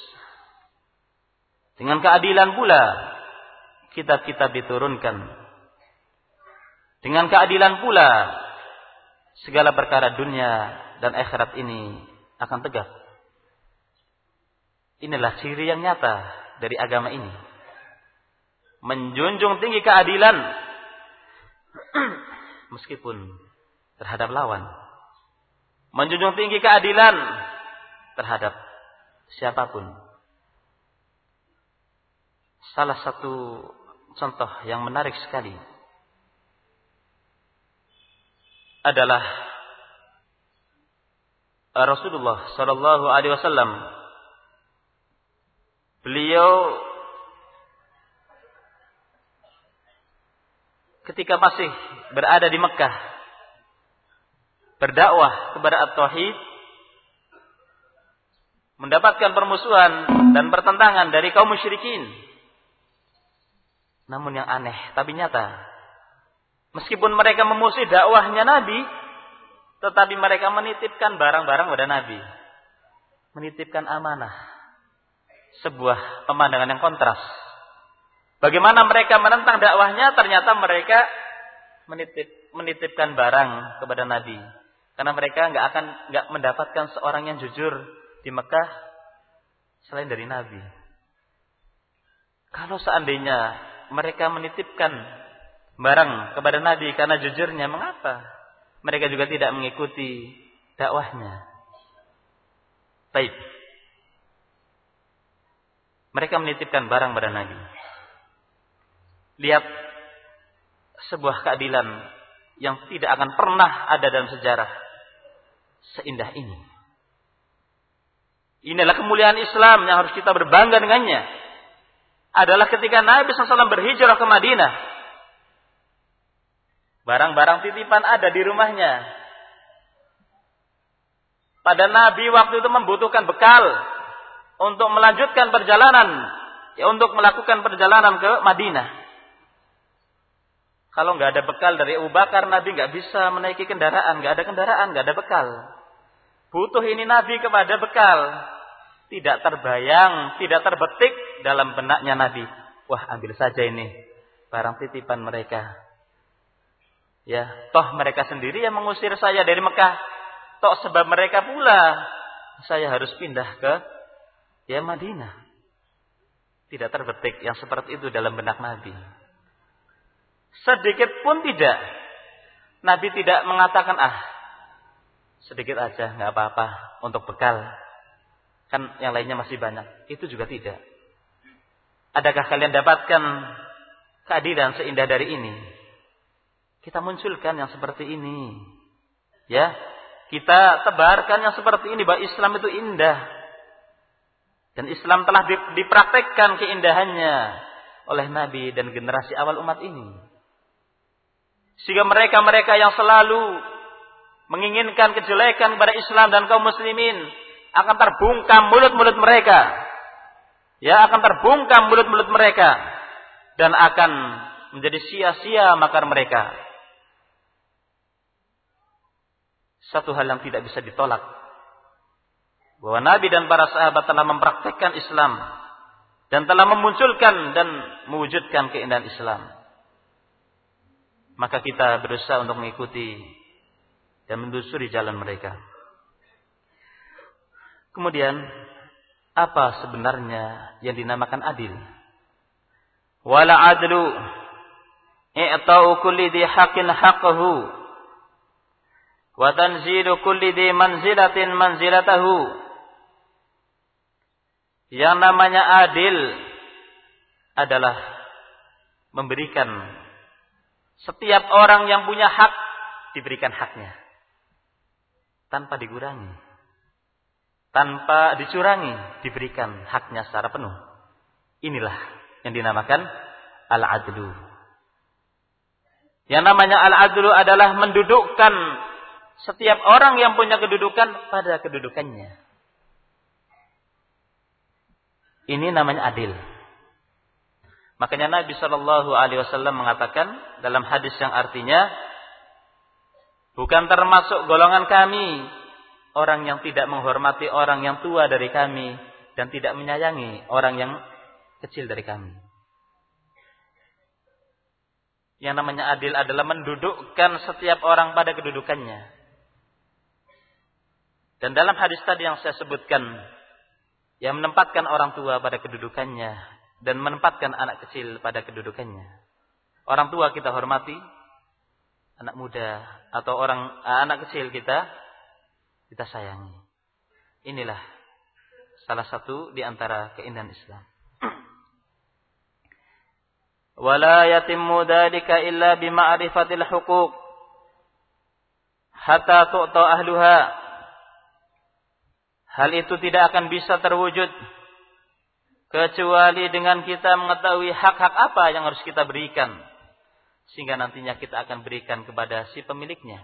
Dengan keadilan pula kitab-kitab diturunkan. Dengan keadilan pula segala perkara dunia dan akhirat ini akan tegak. Inilah ciri yang nyata dari agama ini. Menjunjung tinggi keadilan meskipun terhadap lawan. Menjunjung tinggi keadilan terhadap siapapun. Salah satu contoh yang menarik sekali adalah Rasulullah sallallahu alaihi wasallam. Beliau ketika masih berada di Mekah berdakwah kepada at-tauhid, mendapatkan permusuhan dan pertentangan dari kaum musyrikin. Namun yang aneh tapi nyata, meskipun mereka memusuhi dakwahnya Nabi, tetapi mereka menitipkan barang-barang pada Nabi, menitipkan amanah. Sebuah pemandangan yang kontras. Bagaimana mereka menentang dakwahnya, ternyata mereka menitip, menitipkan barang kepada Nabi. Karena mereka nggak akan nggak mendapatkan seorang yang jujur di Mekah selain dari Nabi. Kalau seandainya mereka menitipkan barang kepada Nabi karena jujurnya, mengapa mereka juga tidak mengikuti dakwahnya? Baik. Mereka menitipkan barang pada Nabi. Lihat sebuah keadilan yang tidak akan pernah ada dalam sejarah seindah ini. Inilah kemuliaan Islam yang harus kita berbangga dengannya. Adalah ketika Nabi shallallahu alaihi wasallam berhijrah ke Madinah. Barang-barang titipan ada di rumahnya. Pada Nabi waktu itu membutuhkan bekal untuk melanjutkan perjalanan, ya, untuk melakukan perjalanan ke Madinah. Kalau nggak ada bekal dari Abu Bakar, Nabi nggak bisa menaiki kendaraan, nggak ada kendaraan, nggak ada bekal. Butuh ini Nabi kepada bekal. Tidak terbayang, tidak terbetik dalam benaknya Nabi. Wah, ambil saja ini barang titipan mereka. Ya, toh mereka sendiri yang mengusir saya dari Mekah. Toh sebab mereka pula saya harus pindah ke ya Madinah. Tidak terbetik yang seperti itu dalam benak Nabi. Sedikit pun tidak. Nabi tidak mengatakan, ah, sedikit aja, nggak apa-apa, untuk bekal. Kan yang lainnya masih banyak. Itu juga tidak. Adakah kalian dapatkan keadilan seindah dari ini? Kita munculkan yang seperti ini. Ya, kita tebarkan yang seperti ini, bahwa Islam itu indah. Dan Islam telah dipraktekkan keindahannya oleh Nabi dan generasi awal umat ini. Sehingga mereka-mereka yang selalu menginginkan kejelekan kepada Islam dan kaum muslimin akan terbungkam mulut-mulut mereka. Ya, akan terbungkam mulut-mulut mereka dan akan menjadi sia-sia makar mereka. Satu hal yang tidak bisa ditolak, bahwa Nabi dan para sahabat telah mempraktekkan Islam dan telah memunculkan dan mewujudkan keindahan Islam. Maka kita berusaha untuk mengikuti dan menelusuri jalan mereka. Kemudian, apa sebenarnya yang dinamakan adil? Wala adlu i'ta'u kulli dhi haqqin haqqahu wa tanzilu kulli dhi manzilatin manzilatahu. Yang namanya adil adalah memberikan setiap orang yang punya hak diberikan haknya tanpa dikurangi, tanpa dicurangi, diberikan haknya secara penuh. Inilah yang dinamakan al-adlu. Yang namanya al-adlu adalah mendudukkan setiap orang yang punya kedudukan pada kedudukannya. Ini namanya adil. Makanya Nabi shallallahu alaihi wasallam mengatakan dalam hadis yang artinya, bukan termasuk golongan kami orang yang tidak menghormati orang yang tua dari kami dan tidak menyayangi orang yang kecil dari kami. Yang namanya adil adalah mendudukkan setiap orang pada kedudukannya. Dan dalam hadis tadi yang saya sebutkan, yang menempatkan orang tua pada kedudukannya dan menempatkan anak kecil pada kedudukannya. Orang tua kita hormati, anak muda atau orang anak kecil kita kita sayangi. Inilah salah satu di antara keindahan Islam. Wala yatimmu dzalika illa bima'rifatil huquq hatta tu'ta ahluha. Hal itu tidak akan bisa terwujud kecuali dengan kita mengetahui hak-hak apa yang harus kita berikan, sehingga nantinya kita akan berikan kepada si pemiliknya.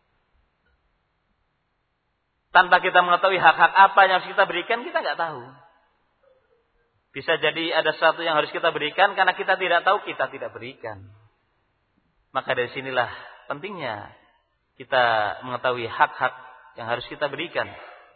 Tanpa kita mengetahui hak-hak apa yang harus kita berikan, kita nggak tahu. Bisa jadi ada sesuatu yang harus kita berikan, karena kita tidak tahu, kita tidak berikan. Maka dari sinilah pentingnya kita mengetahui hak-hak yang harus kita berikan.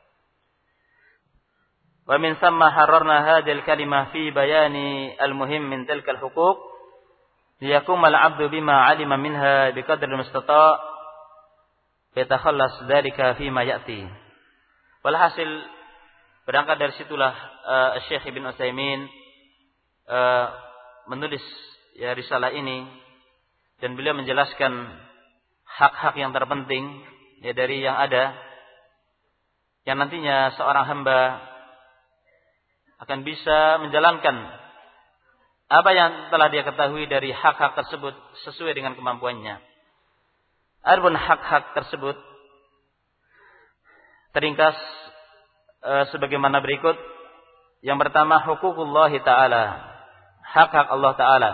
Wa min thamma hararna hadhihi al-kalimah fi bayani al-muhim min tilka al-huquq liyaqum al-'abdu bima 'alima minha biqadri al-mustata' yatakhallas dzalika fi ma ya'ti. Walhasil berangkat dari situlah uh, Syekh Ibnu Utsaimin uh, menulis ya risalah ini, dan beliau menjelaskan hak-hak yang terpenting ya dari yang ada, yang nantinya seorang hamba akan bisa menjalankan apa yang telah dia ketahui dari hak-hak tersebut sesuai dengan kemampuannya. Adapun hak-hak tersebut teringkas e, sebagaimana berikut. Yang pertama, huququllah ta'ala, hak-hak Allah ta'ala.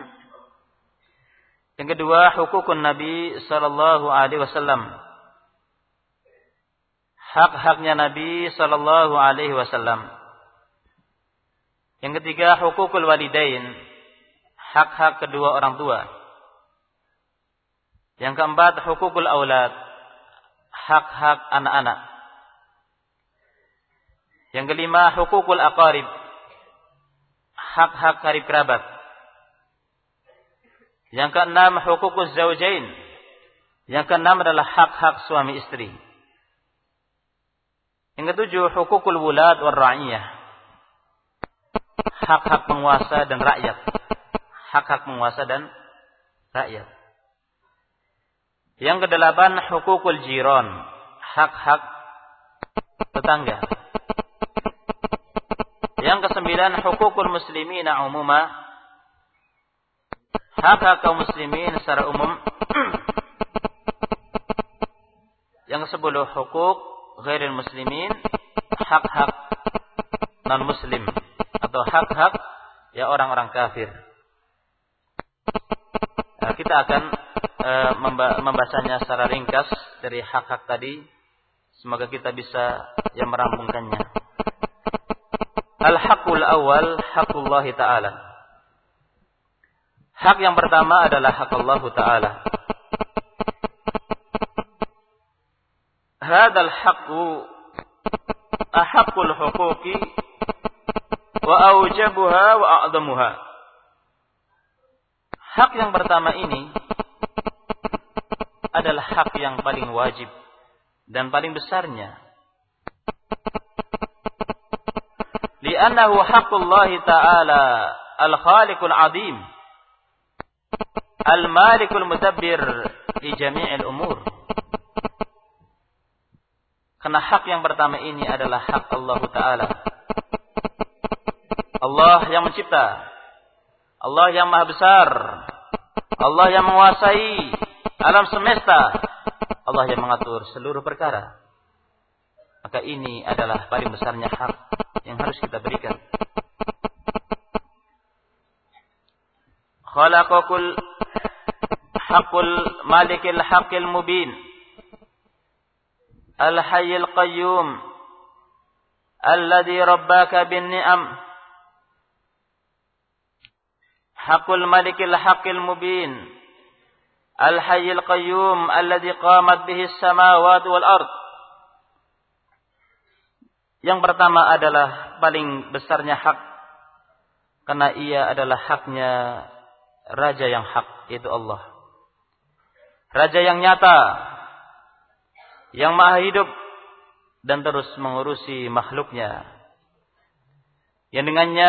Yang kedua, huququn Nabi sallallahu alaihi wasallam, hak-haknya Nabi sallallahu alaihi wasallam. Yang ketiga, hukukul walidain, hak-hak kedua orang tua. Yang keempat, hukukul aulad, hak-hak anak-anak. Yang kelima, hukukul aqarib, hak-hak karib kerabat. Yang keenam, hukukul zawjain. Yang keenam adalah hak-hak suami istri. Yang ketujuh, hukukul wulad war ra'iyah, hak-hak penguasa dan rakyat. Hak-hak penguasa dan rakyat. Yang kedelapan, hukukul jiran, hak-hak tetangga. Yang kesembilan, hukukul muslimina umuma, hak-hak kaum muslimin secara umum. Yang kesepuluh, hukuk ghairil muslimin, hak-hak non-muslim atau hak-hak ya orang-orang kafir. Nah, kita akan e, membahasanya secara ringkas dari hak-hak tadi. Semoga kita bisa yang merampungkannya. Al-haqqul awal haqqullah ta'ala. Hak yang pertama adalah hak Allah Ta'ala. Hadzal haqqu ahaqqul huquqi wa aujabuha wa a'zamuha. Hak yang pertama ini adalah hak yang paling wajib dan paling besarnya. Li'annahu haqqullah ta'ala al-khaliqul 'azim, al-malikul mudabbir li jami'il umur. Karena hak yang pertama ini adalah hak Allah Ta'ala. Allah yang mencipta, Allah yang maha besar, Allah yang menguasai alam semesta, Allah yang mengatur seluruh perkara. Maka ini adalah paling besarnya hak yang harus kita berikan. Khalaqakul haqqul malikil haqqil mubin, al-hayyil qayyum, alladhi rabbaka bin ni'am. Haqqul malikil haqqil mubin, al-hayyil qayyum, alladhi qamat bihi as-samawati wal ard. Yang pertama adalah paling besarnya hak, karena ia adalah haknya Raja yang hak, yaitu Allah. Raja yang nyata, yang maha hidup dan terus mengurusi makhluknya, yang dengannya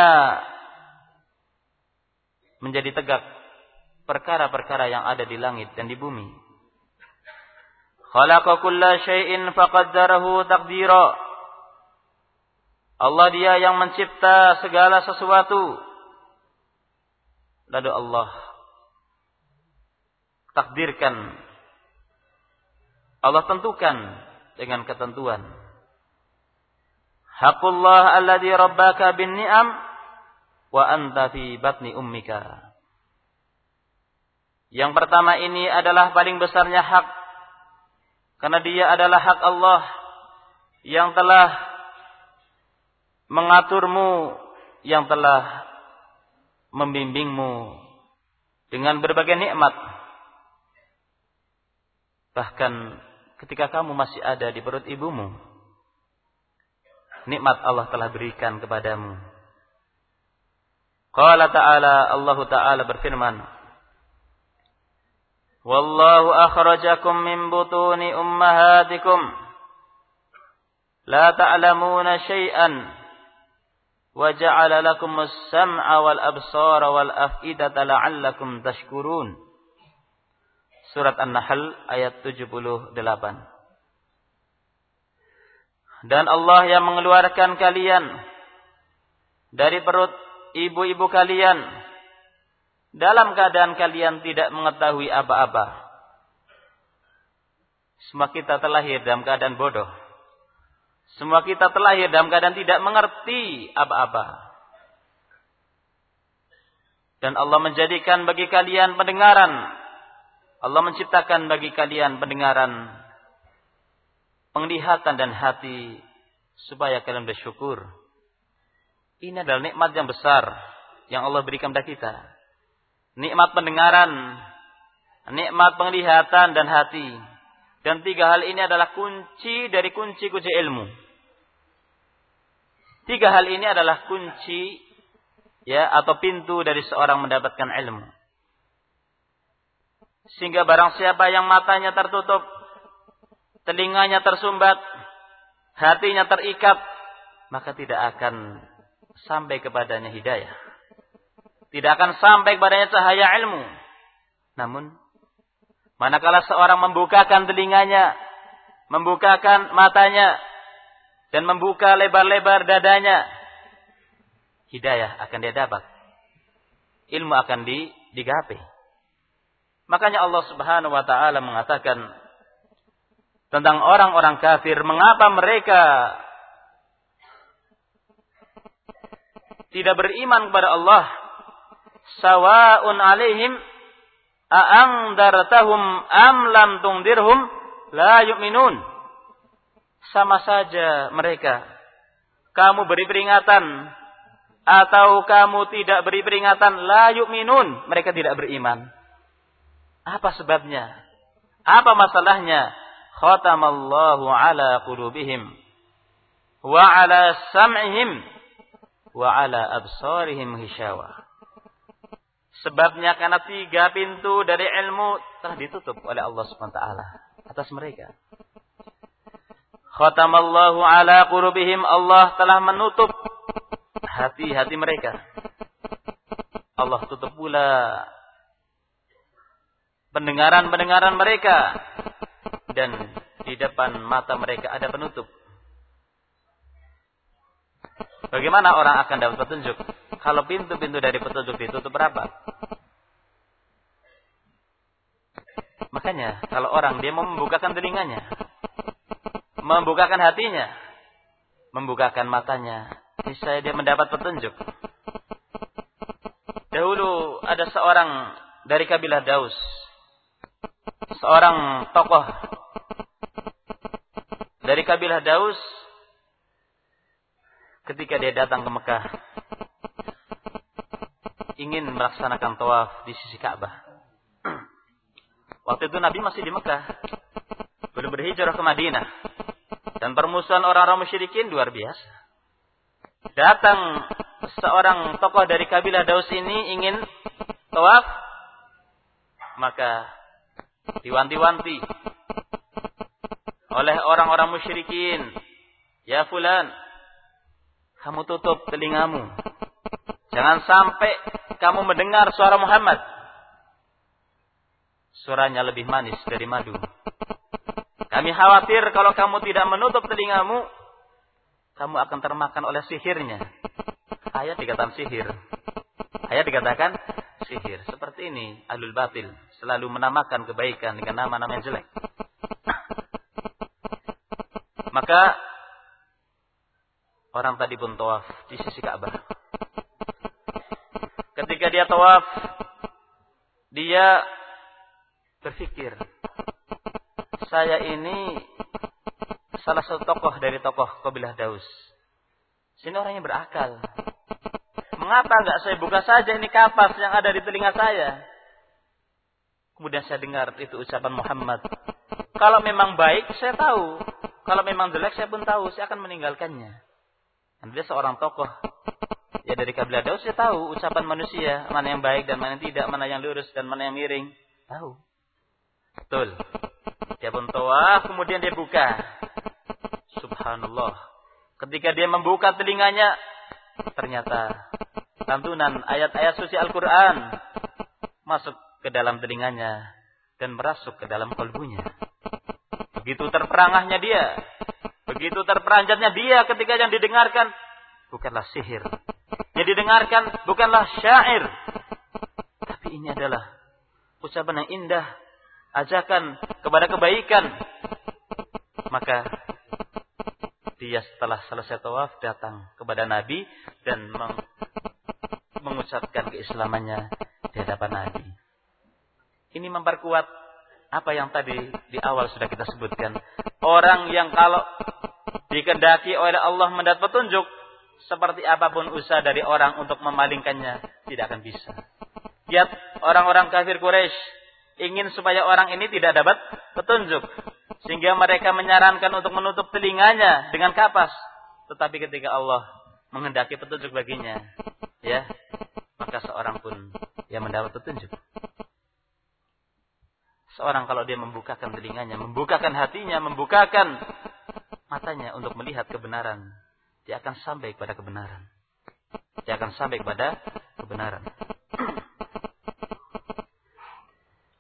menjadi tegak perkara-perkara yang ada di langit dan di bumi. Khalaqa kulla syai'in faqaddarahu taqdira. Allah dia yang mencipta segala sesuatu, lalu Allah takdirkan, Allah tentukan dengan ketentuan. Haqqullah alladhi rabbaka bin ni'am wa anta fi batni ummika. Yang pertama ini adalah paling besarnya hak, karena dia adalah hak Allah yang telah mengaturmu, yang telah membimbingmu dengan berbagai nikmat. Bahkan ketika kamu masih ada di perut ibumu, nikmat Allah telah berikan kepadamu. Qala ta'ala, Allah Ta'ala berfirman, Wallahu akhrajakum min butuni ummahatikum la ta'lamuna syai'an wa ja'ala lakumus sam'a wal absara wal af'idata la'allakum tashkurun. Surat An-Nahl ayat tujuh puluh delapan. Dan Allah yang mengeluarkan kalian dari perut ibu-ibu kalian dalam keadaan kalian tidak mengetahui apa-apa. Semua kita terlahir dalam keadaan bodoh. Semua kita terlahir dalam keadaan tidak mengerti apa-apa. Dan Allah menjadikan bagi kalian pendengaran. Allah menciptakan bagi kalian pendengaran, penglihatan dan hati supaya kalian bersyukur. Ini adalah nikmat yang besar yang Allah berikan kepada kita. Nikmat pendengaran, nikmat penglihatan dan hati. Dan tiga hal ini adalah kunci dari kunci-kunci ilmu. Tiga hal ini adalah kunci ya atau pintu dari seorang mendapatkan ilmu. Sehingga barang siapa yang matanya tertutup, telinganya tersumbat, hatinya terikat, maka tidak akan sampai kepadanya hidayah. Tidak akan sampai kepadanya cahaya ilmu. Namun, manakala seorang membukakan telinganya, membukakan matanya, dan membuka lebar-lebar dadanya, hidayah akan dia dapat. Ilmu akan di, digapai. Makanya Allah Subhanahu wa taala mengatakan tentang orang-orang kafir, mengapa mereka tidak beriman kepada Allah? Sawa'un 'alaihim a'andartahum am lam tungdirhum la yu'minun. Sama saja mereka. Kamu beri peringatan atau kamu tidak beri peringatan, la yu'minun, mereka tidak beriman. Apa sebabnya? Apa masalahnya? Khatamallahu ala qulubihim wa ala sam'ihim wa ala absarihim hishawa. Sebabnya karena tiga pintu dari ilmu telah ditutup oleh Allah Subhanahu wa taala atas mereka. Khatamallahu ala qulubihim, Allah telah menutup hati-hati mereka. Allah tutup pula pendengaran-pendengaran mereka, dan di depan mata mereka ada penutup. Bagaimana orang akan dapat petunjuk kalau pintu-pintu dari petunjuk ditutup berapa? Makanya kalau orang dia mau membukakan telinganya, membukakan hatinya, membukakan matanya, niscaya dia mendapat petunjuk. Dahulu ada seorang dari kabilah Daus, seorang tokoh dari kabilah Daus, ketika dia datang ke Mekah, ingin melaksanakan tawaf di sisi Ka'bah. Waktu itu Nabi masih di Mekah, belum berhijrah ke Madinah, dan permusuhan orang-orang musyrikin luar biasa. Datang seorang tokoh dari kabilah Daus ini ingin tawaf, maka diwanti-wanti oleh orang-orang musyrikin, ya fulan, kamu tutup telingamu, jangan sampai kamu mendengar suara Muhammad. Suaranya lebih manis dari madu. Kami khawatir kalau kamu tidak menutup telingamu, kamu akan termakan oleh sihirnya. Ayat dikatakan sihir. Ayat dikatakan sihir. Seperti ini ahlul batil, selalu menamakan kebaikan dengan nama-nama yang jelek. Maka orang tadi pun tawaf di sisi Ka'bah. Ketika dia tawaf, dia berpikir, saya ini salah satu tokoh dari tokoh kabilah Daus. Sini orangnya berakal. Mengapa enggak saya buka saja ini kapas yang ada di telinga saya? Kemudian saya dengar itu ucapan Muhammad. Kalau memang baik, saya tahu. Kalau memang jelek, saya pun tahu. Saya akan meninggalkannya. Dan dia seorang tokoh. Ya dari kabilah Daus, saya tahu ucapan manusia. Mana yang baik dan mana yang tidak. Mana yang lurus dan mana yang miring. Tahu. Betul. Dia pun tawaf, kemudian dia buka. Subhanallah. Ketika dia membuka telinganya, ternyata lantunan ayat-ayat suci Al-Quran masuk ke dalam telinganya dan merasuk ke dalam kalbunya. Begitu terperangahnya dia, begitu terperanjatnya dia ketika yang didengarkan bukanlah sihir, yang didengarkan bukanlah syair, tapi ini adalah ucapan yang indah, ajakan kepada kebaikan. Maka dia setelah selesai tawaf datang kepada Nabi dan meng- mengucapkan keislamannya di hadapan Nabi. Ini memperkuat apa yang tadi di awal sudah kita sebutkan. Orang yang kalau dikehendaki oleh Allah mendapat petunjuk, seperti apapun usaha dari orang untuk memalingkannya, tidak akan bisa. Lihat orang-orang kafir Quraisy ingin supaya orang ini tidak dapat petunjuk, sehingga mereka menyarankan untuk menutup telinganya dengan kapas. Tetapi ketika Allah menghendaki petunjuk baginya, ya, maka seorang pun yang mendapat petunjuk. Seorang kalau dia membukakan telinganya, membukakan hatinya, membukakan matanya untuk melihat kebenaran, dia akan sampai kepada kebenaran. Dia akan sampai kepada kebenaran.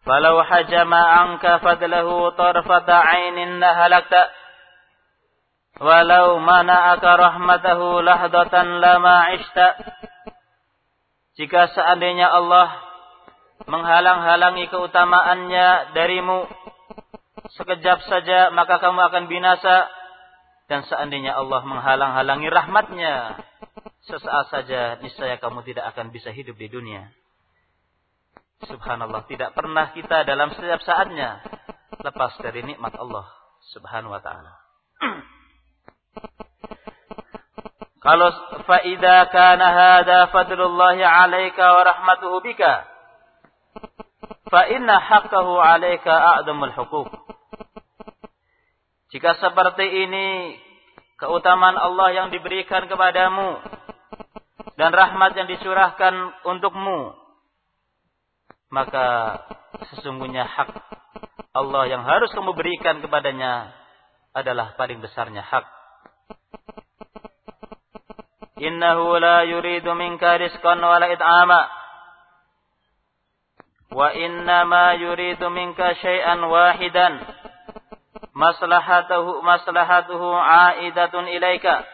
falau hajama anka fadlahu tarfata 'ainin lahalakta walau mana'aka rahmatahu lahdatan lama 'ishta. Jika seandainya Allah menghalang-halangi keutamaannya darimu sekejap saja, maka kamu akan binasa. Dan seandainya Allah menghalang-halangi rahmatnya sesaat saja, niscaya kamu tidak akan bisa hidup di dunia. Subhanallah, tidak pernah kita dalam setiap saatnya lepas dari nikmat Allah Subhanahu wa ta'ala. Kalau fa idza kana hadza fadlullahi 'alaika wa rahmatuhu bika fa inna haqqahu 'alaika a'dhamul huquq. Jika seperti ini keutamaan Allah yang diberikan kepadamu dan rahmat yang dicurahkan untukmu, maka sesungguhnya hak Allah yang harus kamu berikan kepadanya adalah paling besarnya hak. Innahu la yuridu minka rizqan wala it'ama wa innama yuridu minka syai'an wahidan maslahatuhu maslahatuhu aidatun ilaika.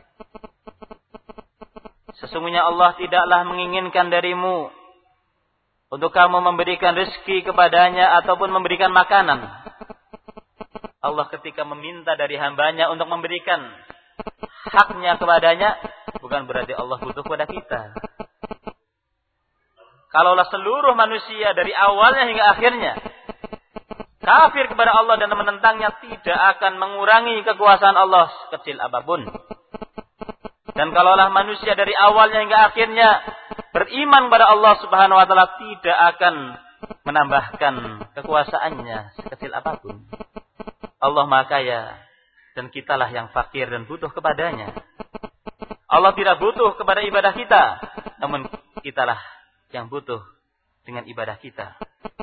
Sesungguhnya Allah tidaklah menginginkan darimu untuk kamu memberikan rezeki kepadanya ataupun memberikan makanan. Allah ketika meminta dari hambanya untuk memberikan haknya kepadanya, bukan berarti Allah butuh kepada kita. Kalaulah seluruh manusia dari awalnya hingga akhirnya kafir kepada Allah dan menentangnya, tidak akan mengurangi kekuasaan Allah sekecil apapun. Dan kalaulah manusia dari awalnya hingga akhirnya beriman kepada Allah Subhanahu wa ta'ala, tidak akan menambahkan kekuasaannya sekecil apapun. Allah Maha Kaya dan kitalah yang fakir dan butuh kepadanya. Allah tidak butuh kepada ibadah kita, namun kitalah yang butuh dengan ibadah kita.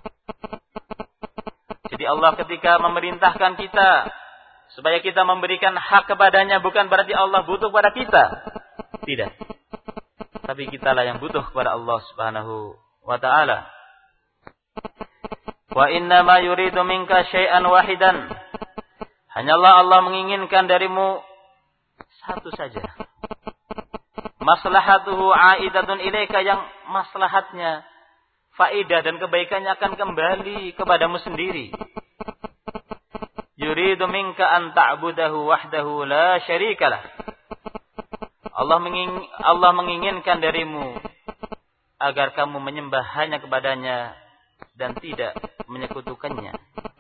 Jadi Allah ketika memerintahkan kita supaya kita memberikan hak kepadanya, bukan berarti Allah butuh kepada kita. Tidak. Tapi kitalah yang butuh kepada Allah Subhanahu wa ta'ala. Wa inna ma yuridu minka syai'an wahidan. Hanyalah Allah menginginkan darimu satu saja. Maslahatuhu aidatun ilaika, yang maslahatnya, faedah dan kebaikannya akan kembali kepadamu sendiri. Yuridu minka an ta'budahu wahdahu la syarikalah. Allah menging, Allah menginginkan darimu agar kamu menyembah hanya kepadanya dan tidak menyekutukannya.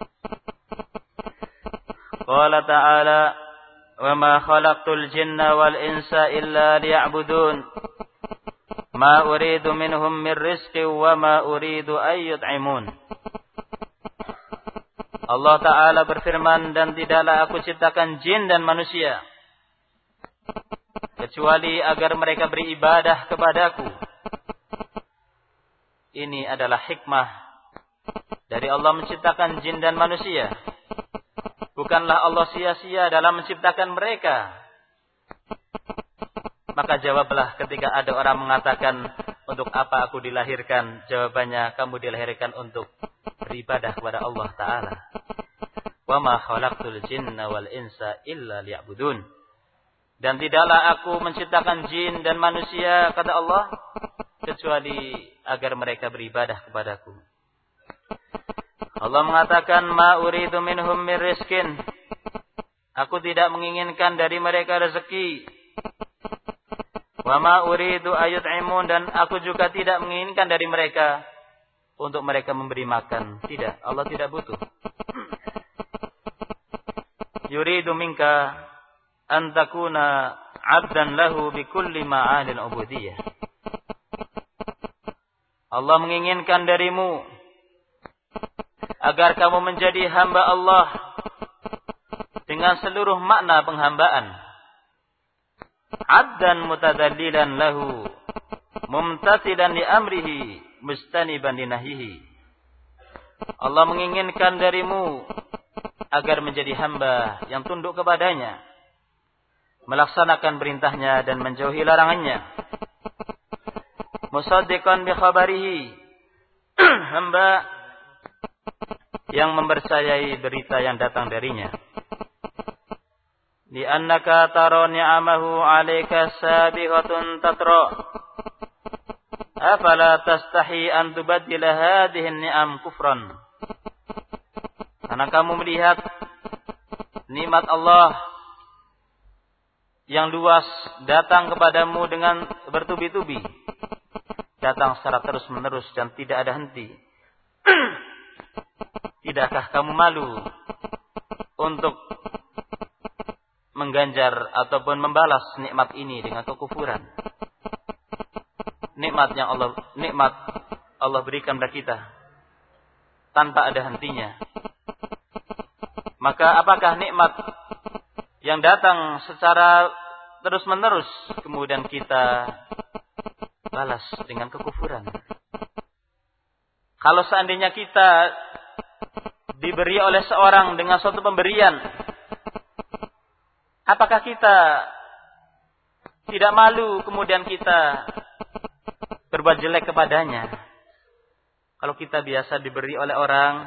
Qala ta'ala, wa ma khalaqtul jinna wal insa illa liya'budun ma uridu minhum min rizqin wa ma uridu ay yut'imun. Allah Ta'ala berfirman, dan tidaklah aku ciptakan jin dan manusia kecuali agar mereka beribadah kepadaku. Ini adalah hikmah dari Allah menciptakan jin dan manusia. Bukanlah Allah sia-sia dalam menciptakan mereka. Maka jawablah ketika ada orang mengatakan, untuk apa aku dilahirkan? Jawabannya, kamu dilahirkan untuk beribadah kepada Allah Ta'ala. Wa ma khalaqtul jinna wal insa illa liya'budun. Dan tidaklah aku menciptakan jin dan manusia, kata Allah, kecuali agar mereka beribadah kepadaku. Allah mengatakan, ma uridu minhum min rizkin. Aku tidak menginginkan dari mereka rezeki. Wa ma uridu ayut'imun, dan aku juga tidak menginginkan dari mereka untuk mereka memberi makan. Tidak, Allah tidak butuh. Yuridu minka an takuna 'abdan lahu bi kulli ma'anil ubudiyah. Allah menginginkan darimu agar kamu menjadi hamba Allah dengan seluruh makna penghambaan. 'Abdan mutadallilan lahu mumtasilan li amrihi mustaniban li nahyihi. Allah menginginkan darimu agar menjadi hamba yang tunduk kepadanya, melaksanakan perintahnya dan menjauhi larangannya. Musaddiqan bi khabarihi, hamba yang mempercayai berita yang datang darinya. Di annaka tara ni'amahu 'alaika sabiqatun tatra. Afala tastahi an tubaddila hadhihi ni'am kufran. Karena kamu melihat nikmat Allah yang luas datang kepadamu dengan bertubi-tubi. Datang secara terus-menerus dan tidak ada henti. Tidakkah kamu malu untuk mengganjar ataupun membalas nikmat ini dengan kekufuran? Nikmat yang Allah nikmat Allah berikan kepada kita tanpa ada hentinya. Maka apakah nikmat yang datang secara terus-menerus kemudian kita balas dengan kekufuran? Kalau seandainya kita diberi oleh seorang dengan suatu pemberian, apakah kita tidak malu kemudian kita berbuat jelek kepadanya? Kalau kita biasa diberi oleh orang,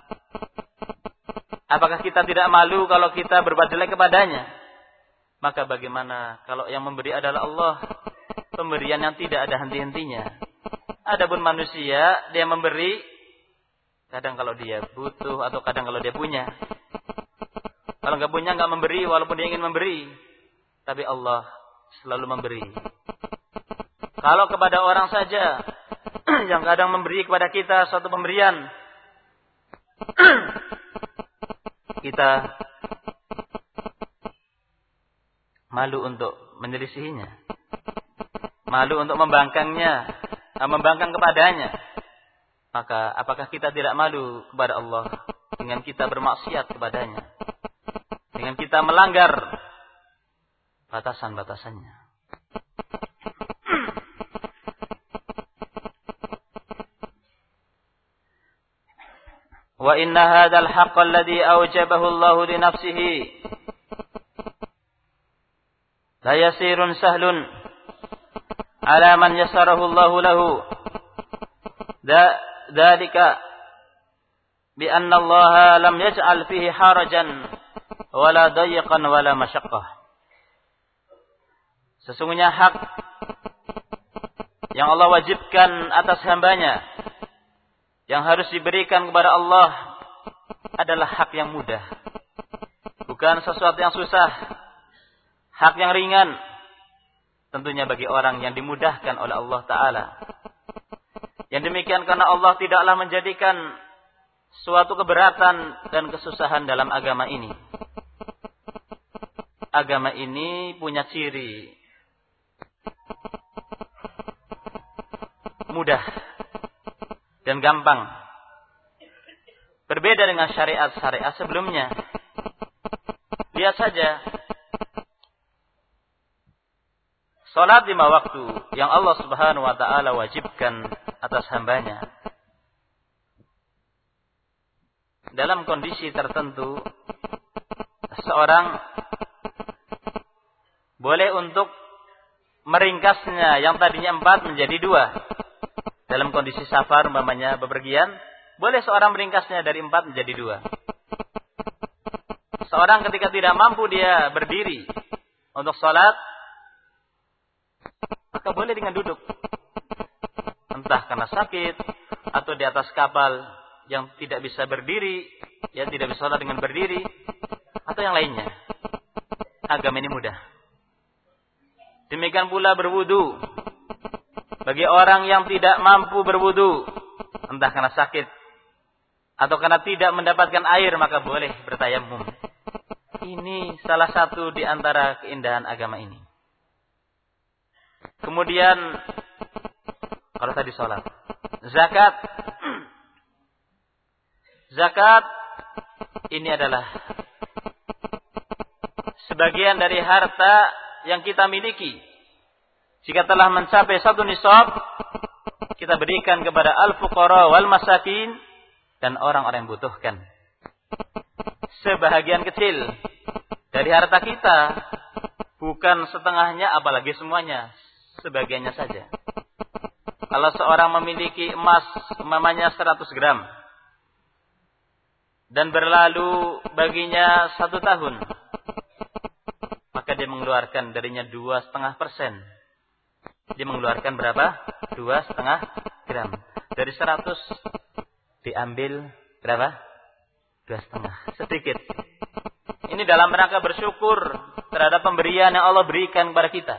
apakah kita tidak malu kalau kita berbuat jelek kepadanya? Maka bagaimana kalau yang memberi adalah Allah, pemberian yang tidak ada henti-hentinya. Adapun manusia, dia memberi kadang kalau dia butuh atau kadang kalau dia punya. Kalau nggak punya nggak memberi walaupun dia ingin memberi. Tapi Allah selalu memberi. Kalau kepada orang saja yang kadang memberi kepada kita suatu pemberian, kita malu untuk menyelisihinya, malu untuk membangkangnya, membangkang kepadanya. Maka apakah kita tidak malu kepada Allah dengan kita bermaksiat kepadanya, dengan kita melanggar batasan-batasannya? Wa inna hadzal haqq alladhi awjabahu Allah li nafsihi la yasirun sahlun ala man yasarahu Allah lahu. Da Dzalika bi anna Allah lam yaj'al fihi harajan wala dayiqan wala masyaqqah. Sesungguhnya hak yang Allah wajibkan atas hambanya, yang harus diberikan kepada Allah, adalah hak yang mudah, bukan sesuatu yang susah, hak yang ringan, tentunya bagi orang yang dimudahkan oleh Allah Ta'ala. Yang demikian karena Allah tidaklah menjadikan suatu keberatan dan kesusahan dalam agama ini. Agama ini punya ciri mudah dan gampang. Berbeda dengan syariat-syariat sebelumnya. Lihat saja salat lima waktu yang Allah Subhanahu wa taala wajibkan atas hambanya. Dalam kondisi tertentu, seorang boleh untuk meringkasnya yang tadinya empat menjadi dua. Dalam kondisi safar, umpamanya bepergian, boleh seorang meringkasnya dari empat menjadi dua. Seorang ketika tidak mampu dia berdiri untuk sholat, maka boleh dengan duduk. Entah karena sakit, atau di atas kapal yang tidak bisa berdiri, yang tidak bisa sholat dengan berdiri, atau yang lainnya. Agama ini mudah. Demikian pula berwudu. Bagi orang yang tidak mampu berwudu, entah karena sakit, atau karena tidak mendapatkan air, maka boleh bertayamum. Ini salah satu di antara keindahan agama ini. Kemudian, kalau tadi sholat, zakat. Zakat ini adalah sebagian dari harta yang kita miliki. Jika telah mencapai satu nisab, kita berikan kepada al-fuqara wal masakin dan orang-orang yang butuhkan. Sebahagian kecil dari harta kita, bukan setengahnya apalagi semuanya, sebagiannya saja. Kalau seorang memiliki emas umpamanya seratus gram, dan berlalu baginya satu tahun, maka dia mengeluarkan darinya dua setengah persen. Dia mengeluarkan berapa? Dua setengah gram. Dari seratus diambil berapa? Dua setengah. Sedikit. Ini dalam rangka bersyukur terhadap pemberian yang Allah berikan kepada kita.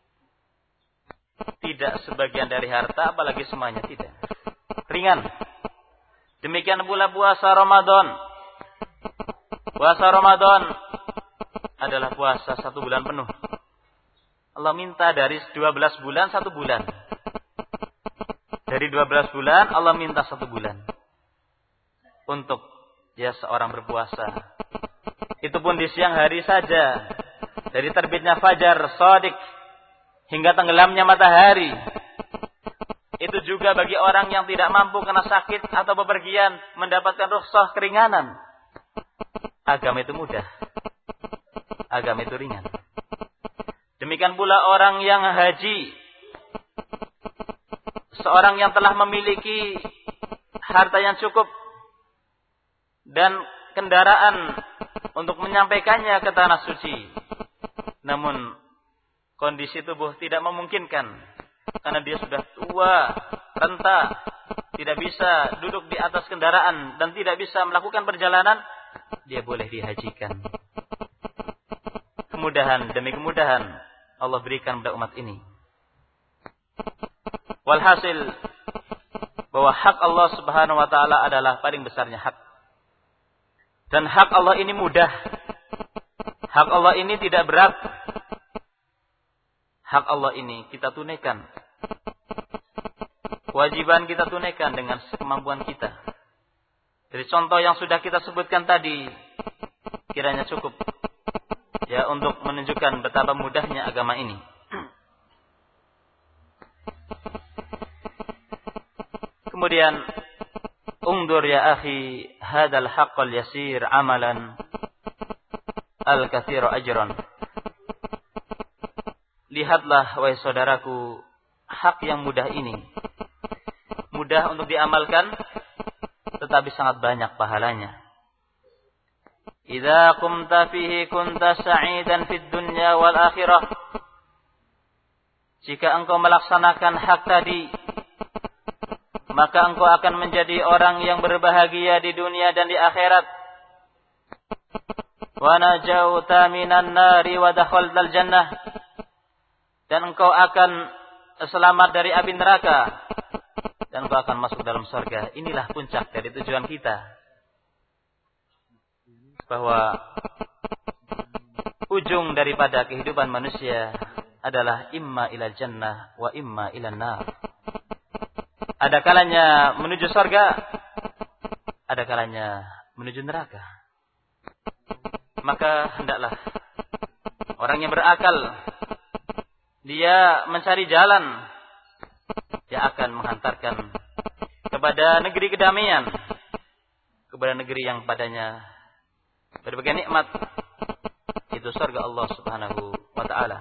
Tidak sebagian dari harta, apalagi semuanya, tidak. Ringan. Demikian pula puasa Ramadan. Puasa Ramadan adalah puasa satu bulan penuh. Allah minta dari dua belas bulan satu bulan. Dari dua belas bulan Allah minta satu bulan untuk dia seorang berpuasa. Itu pun di siang hari saja, dari terbitnya fajar shadiq hingga tenggelamnya matahari. Itu juga bagi orang yang tidak mampu karena sakit atau bepergian mendapatkan rukhsah, keringanan. Agama itu mudah. Agama itu ringan. Demikian pula orang yang haji. Seorang yang telah memiliki harta yang cukup dan kendaraan untuk menyampaikannya ke tanah suci. Namun kondisi tubuh tidak memungkinkan. Karena dia sudah tua, renta, tidak bisa duduk di atas kendaraan dan tidak bisa melakukan perjalanan, dia boleh dihajikan. Kemudahan demi kemudahan Allah berikan kepada umat ini. Walhasil bahwa hak Allah Subhanahu wa taala adalah paling besarnya hak. Dan hak Allah ini mudah. Hak Allah ini tidak berat. Hak Allah ini kita tunaikan. Kewajiban kita tunaikan dengan kemampuan kita. Dari contoh yang sudah kita sebutkan tadi, kiranya cukup ya untuk menunjukkan betapa mudahnya agama ini. Kemudian, undur ya akhi, hadal haqqal yasir amalan al-katsira ajran. Lihatlah wahai saudaraku, hak yang mudah ini. Mudah untuk diamalkan, tetapi sangat banyak pahalanya. Idza qumta fihi kunta sa'idan fid dunya wal akhirah. Jika engkau melaksanakan hak tadi, maka engkau akan menjadi orang yang berbahagia di dunia dan di akhirat. Wa najauta minan nari wa dakhaltal jannah. Dan engkau akan selamat dari api neraka. Dan engkau akan masuk dalam surga. Inilah puncak dari tujuan kita. Bahwa ujung daripada kehidupan manusia adalah imma ilal jannah wa imma ilan nar. Ada kalanya menuju surga, ada kalanya menuju neraka. Maka hendaklah orang yang berakal dia mencari jalan yang akan menghantarkan kepada negeri kedamaian, kepada negeri yang padanya berbagai nikmat, itu surga Allah Subhanahu wa taala.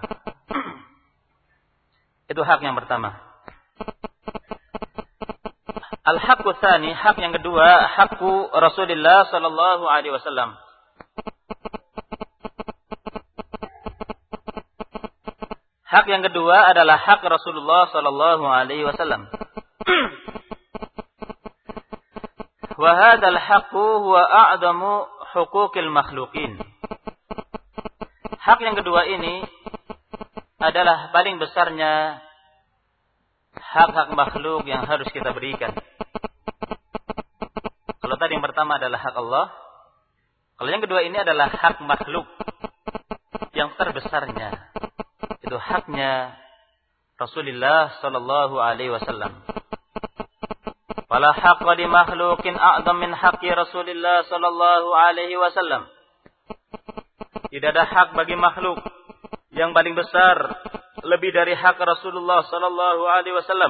Itu hak yang pertama. Al-haqqu tsani, hak yang kedua, haqqu Rasulullah sallallahu alaihi wasallam. Hak yang kedua adalah hak Rasulullah sallallahu alaihi wasallam. Wa hadzal haqqu huwa a'zamu huquqil makhluqin. Hak yang kedua ini adalah paling besarnya hak-hak makhluk yang harus kita berikan. Kalau tadi yang pertama adalah hak Allah, kalau yang kedua ini adalah hak makhluk yang terbesarnya. Itu haknya Rasulullah sallallahu alaihi wasallam. Wala haqqa li makhluqin a'zam min haqqi Rasulillah sallallahu alaihi wasallam. Tidak ada hak bagi makhluk yang paling besar lebih dari hak Rasulullah sallallahu alaihi wasallam.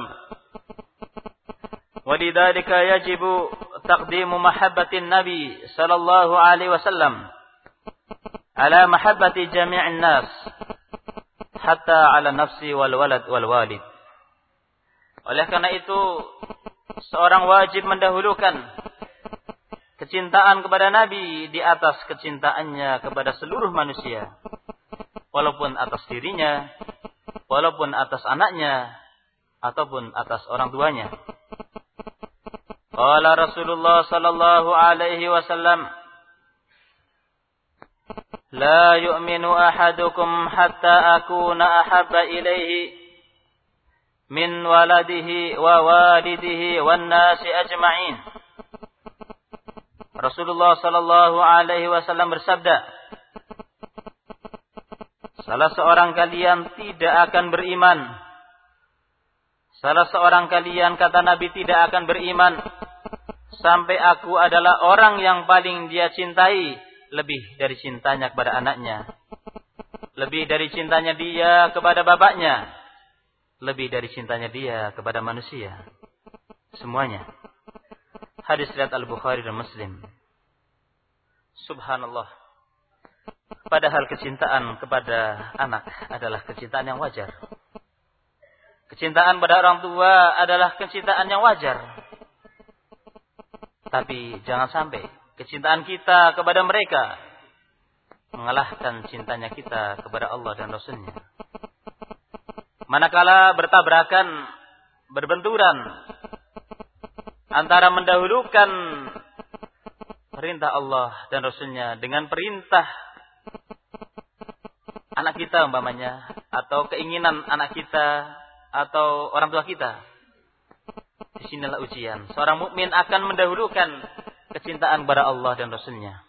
Walidzalika yajibu taqdimu mahabbatin nabi sallallahu alaihi wasallam ala mahabbati jami'in nas hatta ala nafsi wal walad wal walid. Oleh karena itu seorang wajib mendahulukan kecintaan kepada Nabi di atas kecintaannya kepada seluruh manusia. Walaupun atas dirinya, walaupun atas anaknya, ataupun atas orang tuanya. Qala Rasulullah sallallahu alaihi wasallam, La yu'minu ahadukum hatta akuna ahabba ilaihi min waladihi wa walidihi wan nasi ajma'in. Rasulullah sallallahu alaihi wasallam bersabda, salah seorang kalian tidak akan beriman. Salah seorang kalian, kata Nabi, tidak akan beriman sampai aku adalah orang yang paling dia cintai lebih dari cintanya kepada anaknya, lebih dari cintanya dia kepada bapaknya, lebih dari cintanya dia kepada manusia. Semuanya. Hadis riwayat Al-Bukhari dan Muslim. Subhanallah. Padahal kecintaan kepada anak adalah kecintaan yang wajar. Kecintaan pada orang tua adalah kecintaan yang wajar. Tapi jangan sampai kecintaan kita kepada mereka mengalahkan cintanya kita kepada Allah dan Rasulnya. Manakala bertabrakan, berbenturan antara mendahulukan perintah Allah dan Rasulnya dengan perintah anak kita umpamanya, atau keinginan anak kita atau orang tua kita, disinilah ujian. Seorang mukmin akan mendahulukan kecintaan kepada Allah dan Rasulnya.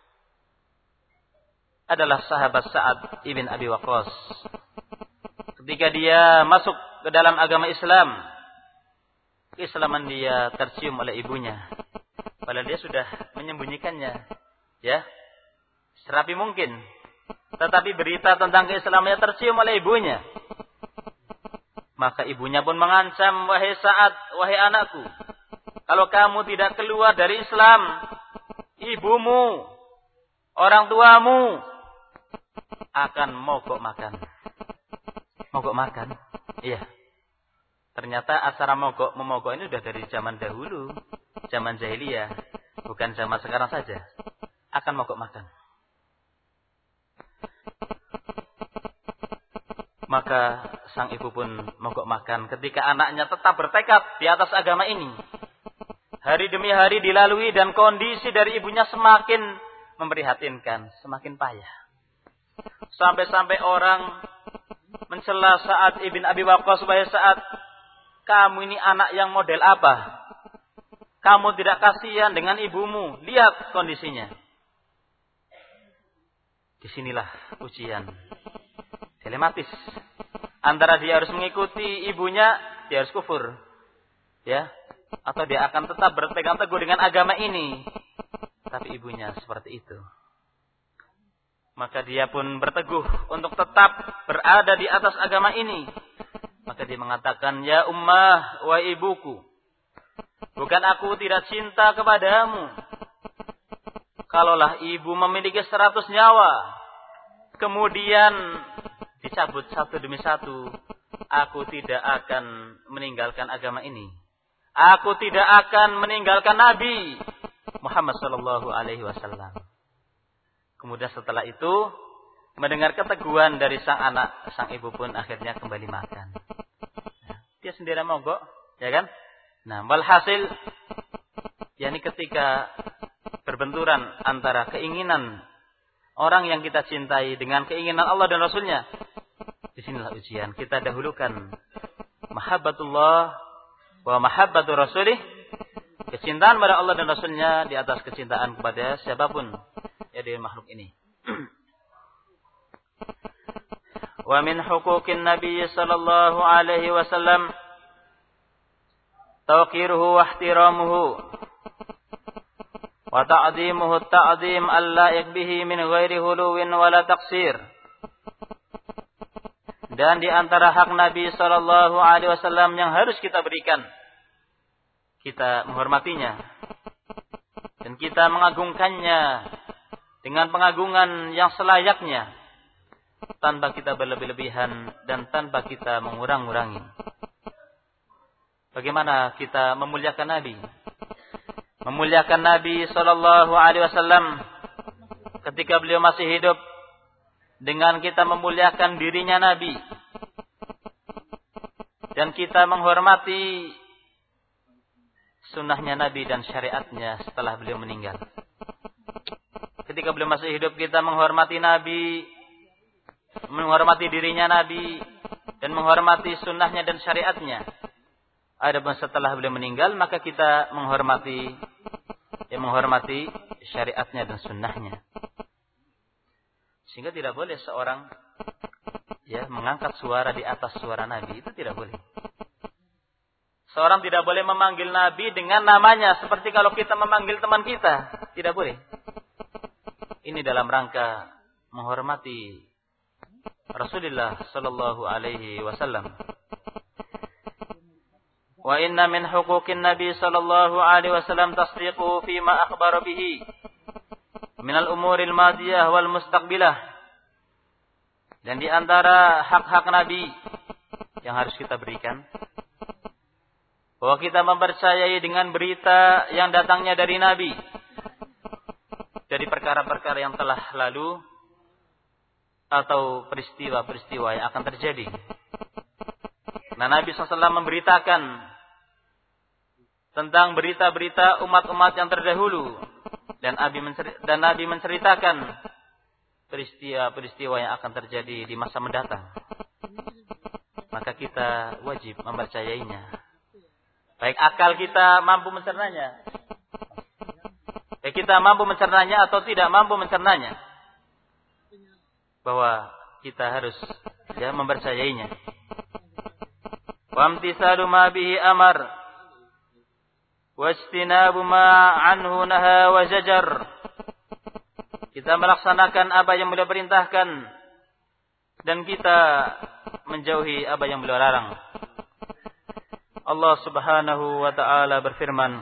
Adalah sahabat Sa'ad ibn Abi Waqqas. Ketika dia masuk ke dalam agama Islam, keislaman dia tercium oleh ibunya. Padahal dia sudah menyembunyikannya, ya, serapi mungkin. Tetapi berita tentang keislamannya tercium oleh ibunya. Maka ibunya pun mengancam, wahai Sa'ad, wahai anakku, kalau kamu tidak keluar dari Islam, ibumu, orang tuamu akan mogok makan. Mogok makan? Iya. Ternyata acara mogok, memogok ini sudah dari zaman dahulu, zaman jahiliyah, bukan zaman sekarang saja. Akan mogok makan. Maka sang ibu pun mogok makan ketika anaknya tetap bertekad di atas agama ini. Hari demi hari dilalui dan kondisi dari ibunya semakin memprihatinkan, semakin payah. Sampai-sampai orang mencela Sa'ad ibn Abi Waqqas, supaya Sa'ad, kamu ini anak yang model apa? Kamu tidak kasihan dengan ibumu, lihat kondisinya. Disinilah ujian dilematis. Antara dia harus mengikuti ibunya, dia harus kufur, ya, atau dia akan tetap berpegang teguh dengan agama ini. Tapi ibunya seperti itu. Maka dia pun berteguh untuk tetap berada di atas agama ini. Maka dia mengatakan, ya ummah, wa ibuku, bukan aku tidak cinta kepadamu. Kalaulah ibu memiliki seratus nyawa, kemudian dicabut satu demi satu, aku tidak akan meninggalkan agama ini. Aku tidak akan meninggalkan Nabi Muhammad sallallahu alaihi wasallam. Kemudian setelah itu, mendengar keteguhan dari sang anak, sang ibu pun akhirnya kembali makan. Dia sendiri mogok, ya kan? Nah, walhasil, yakni ketika berbenturan antara keinginan orang yang kita cintai dengan keinginan Allah dan Rasulnya, disinilah ujian. Kita dahulukan mahabbatullah wa mahabbatu rasulih, kecintaan pada Allah dan Rasulnya di atas kecintaan kepada siapapun ya dari makhluk ini. Wa min huquqin Nabi sallallahu alaihi wasallam tawqiruhu wa ihtiramuhu wa ta'zimuhu at-ta'zim allaiq bihi min ghairi huluwin wala taqsir. Dan di antara hak Nabi sallallahu alaihi wasallam yang harus kita berikan, kita menghormatinya dan kita mengagungkannya dengan pengagungan yang selayaknya, tanpa kita berlebih-lebihan dan tanpa kita mengurang-urangi. Bagaimana kita memuliakan Nabi? memuliakan Nabi sallallahu alaihi wasallam ketika beliau masih hidup dengan kita memuliakan dirinya Nabi dan kita menghormati sunnahnya Nabi dan syariatnya setelah beliau meninggal. Ketika beliau masih hidup kita menghormati Nabi, menghormati dirinya Nabi dan menghormati sunnahnya dan syariatnya. Adapun setelah beliau meninggal maka kita menghormati ya menghormati syariatnya dan sunnahnya. Sehingga tidak boleh seorang ya mengangkat suara di atas suara Nabi, itu tidak boleh. Seorang tidak boleh memanggil Nabi dengan namanya seperti kalau kita memanggil teman kita, tidak boleh. Ini dalam rangka menghormati Rasulullah sallallahu alaihi wasallam. Wa inna min huquqin Nabi sallallahu alaihi wasallam tasdiqu fi ma akhbara bihi min al-umuril madiyah wal mustaqbilah. Dan di antara hak-hak Nabi yang harus kita berikan, bahwa kita mempercayai dengan berita yang datangnya dari Nabi, dari perkara-perkara yang telah lalu atau peristiwa-peristiwa yang akan terjadi. Nah, Nabi shallallahu alaihi wasallam memberitakan tentang berita-berita umat-umat yang terdahulu, dan Nabi dan Nabi menceritakan peristiwa-peristiwa yang akan terjadi di masa mendatang. Maka kita wajib mempercayainya. Baik akal kita mampu mencernanya, baik kita mampu mencernanya atau tidak mampu mencernanya, bahwa kita harus ya mempercayainya. Wa imtisalu ma bihi amar wa istinabu ma anhu naha wa zajar. Kita melaksanakan apa yang beliau perintahkan dan kita menjauhi apa yang beliau larang. Allah Subhanahu wa ta'ala berfirman,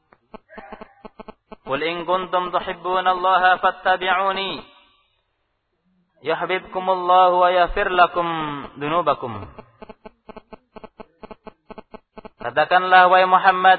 "Qul in kuntum tuhibbuna Allah fattabi'uni yuhibbukumullahu wa yaghfir lakum dzunubakum." Katakanlah wahai Muhammad,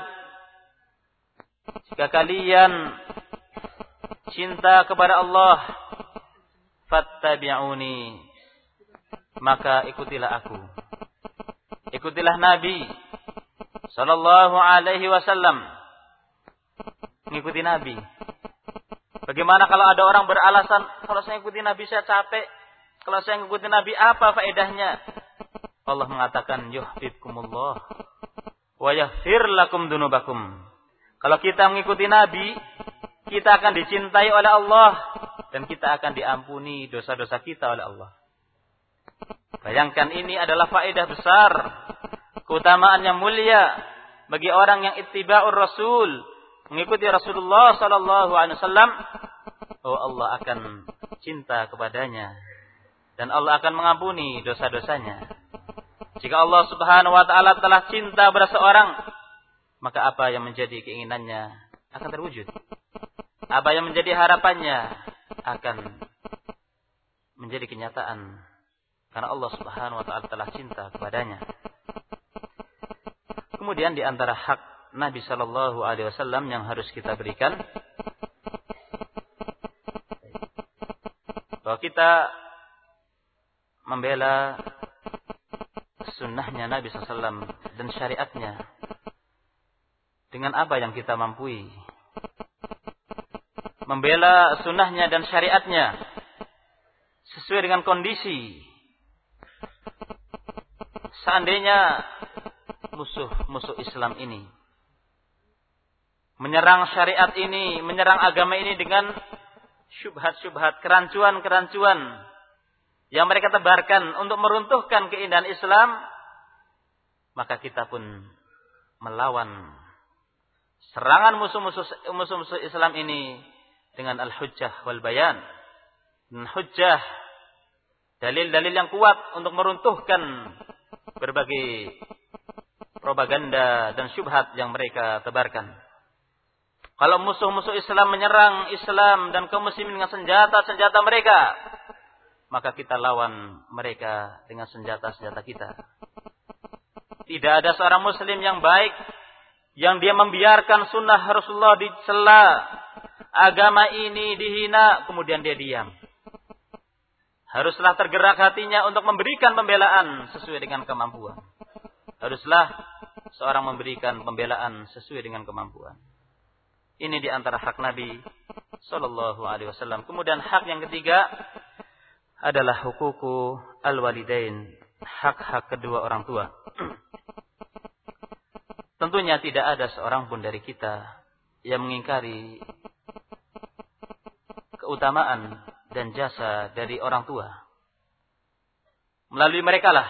jika kalian cinta kepada Allah, fattabi'uni, maka ikutilah aku. Ikutilah Nabi sallallahu alaihi wasallam. Mengikuti Nabi. Bagaimana kalau ada orang beralasan, kalau saya ikuti Nabi saya capek, kalau saya ikuti Nabi apa faedahnya? Allah mengatakan yuhibbukumullah wa yaghfir lakum dzunubakum. Kalau kita mengikuti Nabi, kita akan dicintai oleh Allah dan kita akan diampuni dosa-dosa kita oleh Allah. Bayangkan, ini adalah faedah besar, keutamaan yang mulia bagi orang yang ittiba'ur Rasul, mengikuti Rasulullah sallallahu alaihi wasallam. Oh, Allah akan cinta kepadanya dan Allah akan mengampuni dosa-dosanya. Jika Allah Subhanahu wa taala telah cinta pada seorang, maka apa yang menjadi keinginannya akan terwujud. Apa yang menjadi harapannya akan menjadi kenyataan, karena Allah Subhanahu wa taala telah cinta kepadanya. Kemudian di antara hak Nabi sallallahu alaihi wasallam yang harus kita berikan, bahwa kita membela sunnahnya Nabi sallallahu alaihi wasallam dan syariatnya dengan apa yang kita mampu. Membela sunnahnya dan syariatnya sesuai dengan kondisi. Seandainya musuh-musuh Islam ini menyerang syariat ini, menyerang agama ini dengan syubhat-syubhat, kerancuan-kerancuan yang mereka tebarkan untuk meruntuhkan keindahan Islam, maka kita pun melawan serangan musuh-musuh musuh-musuh Islam ini dengan al-hujjah wal bayan. Dan hujjah, dalil-dalil yang kuat untuk meruntuhkan berbagai propaganda dan syubhat yang mereka tebarkan. Kalau musuh-musuh Islam menyerang Islam dan kaum muslimin dengan senjata-senjata mereka, maka kita lawan mereka dengan senjata-senjata kita. Tidak ada seorang muslim yang baik yang dia membiarkan sunnah Rasulullah dicela, agama ini dihina, kemudian dia diam. Haruslah tergerak hatinya untuk memberikan pembelaan sesuai dengan kemampuan. Haruslah seorang memberikan pembelaan sesuai dengan kemampuan. Ini di antara hak Nabi sallallahu alaihi wasallam. Kemudian hak yang ketiga adalah hukuku al-walidain, hak-hak kedua orang tua. Tentunya tidak ada seorang pun dari kita yang mengingkari keutamaan dan jasa dari orang tua. Melalui merekalah,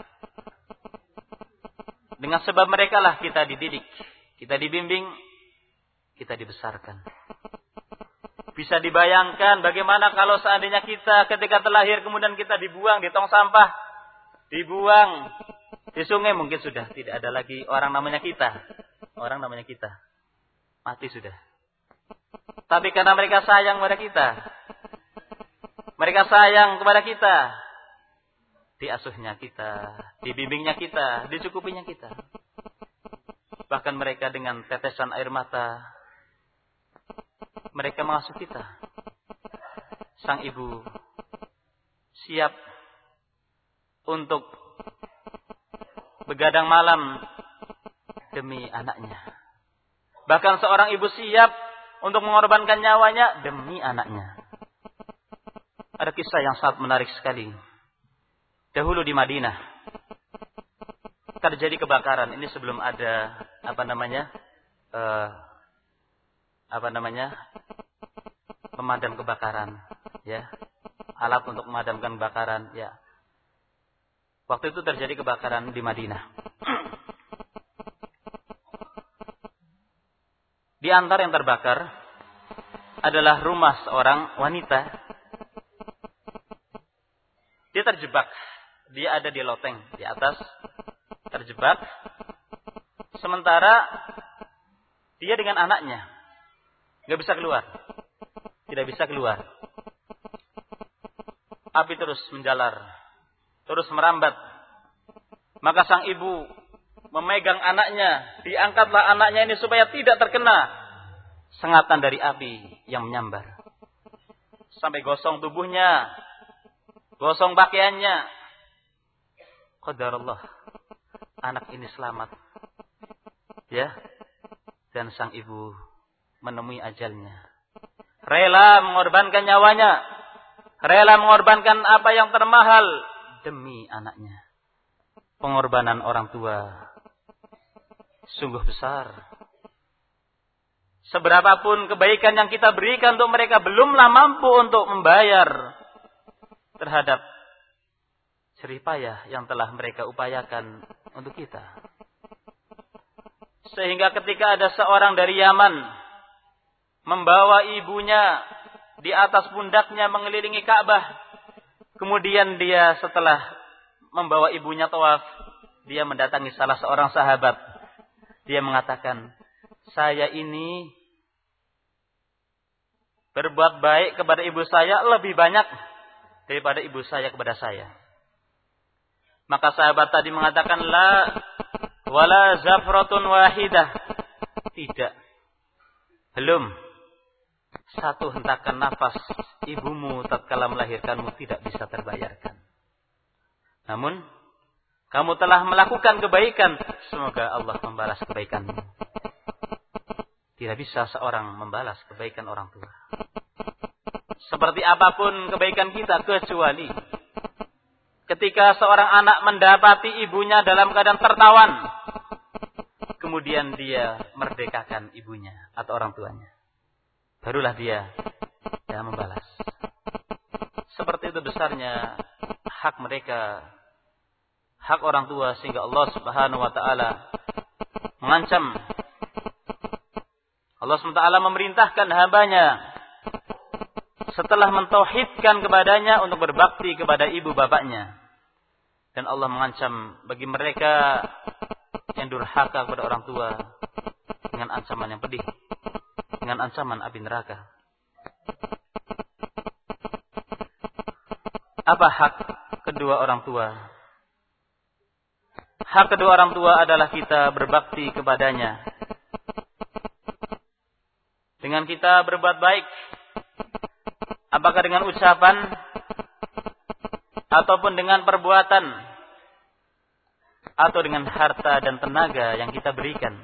dengan sebab merekalah kita dididik, kita dibimbing, kita dibesarkan. Bisa dibayangkan bagaimana kalau seandainya kita ketika terlahir kemudian kita dibuang di tong sampah, dibuang di sungai, mungkin sudah tidak ada lagi orang namanya kita. Orang namanya kita. Mati sudah. Tapi karena mereka sayang kepada kita, mereka sayang kepada kita, diasuhnya kita, dibimbingnya kita, dicukupinya kita. Bahkan mereka dengan tetesan air mata, mereka mengasuh kita. Sang ibu siap untuk begadang malam demi anaknya. Bahkan seorang ibu siap untuk mengorbankan nyawanya demi anaknya. Ada kisah yang sangat menarik sekali. Dahulu di Madinah terjadi kebakaran. Ini sebelum ada apa namanya, uh, apa namanya, pemadam kebakaran, ya, alat untuk memadamkan kebakaran, ya. Waktu itu terjadi kebakaran di Madinah. Di antara yang terbakar adalah rumah seorang wanita. Dia terjebak. Dia ada di loteng di atas, terjebak. Sementara dia dengan anaknya nggak bisa keluar, tidak bisa keluar. Api terus menjalar, terus merambat. Maka sang ibu memegang anaknya, diangkatlah anaknya ini supaya tidak terkena sengatan dari api yang menyambar. Sampai gosong tubuhnya, gosong pakaiannya. Qadarullah, anak ini selamat. Ya. Dan sang ibu menemui ajalnya. Rela mengorbankan nyawanya, rela mengorbankan apa yang termahal demi anaknya. Pengorbanan orang tua sungguh besar. Seberapapun kebaikan yang kita berikan untuk mereka, belumlah mampu untuk membayar terhadap jerih payah yang telah mereka upayakan untuk kita. Sehingga ketika ada seorang dari Yaman membawa ibunya di atas pundaknya mengelilingi Ka'bah, kemudian dia setelah membawa ibunya tawaf, dia mendatangi salah seorang sahabat. Dia mengatakan, saya ini berbuat baik kepada ibu saya lebih banyak daripada ibu saya kepada saya. Maka sahabat tadi mengatakan, la wala zafratun wahidah. Tidak. Belum. Satu hentakan nafas ibumu tatkala melahirkanmu tidak bisa terbayarkan. Namun, kamu telah melakukan kebaikan. Semoga Allah membalas kebaikanmu. Tidak bisa seorang membalas kebaikan orang tua. Seperti apapun kebaikan kita, kecuali ketika seorang anak mendapati ibunya dalam keadaan tertawan, kemudian dia merdekakan ibunya atau orang tuanya. Barulah dia yang membalas. Seperti itu besarnya hak mereka, hak orang tua, sehingga Allah Subhanahu wa taala mengancam. Allah Subhanahu wa taala memerintahkan hambanya setelah mentauhidkan kepadanya untuk berbakti kepada ibu bapaknya. Dan Allah mengancam bagi mereka yang durhaka kepada orang tua dengan ancaman yang pedih, dengan ancaman api neraka. Apa hak kedua orang tua? Hak kedua orang tua adalah kita berbakti kepadanya dengan kita berbuat baik, apakah dengan ucapan ataupun dengan perbuatan atau dengan harta dan tenaga yang kita berikan.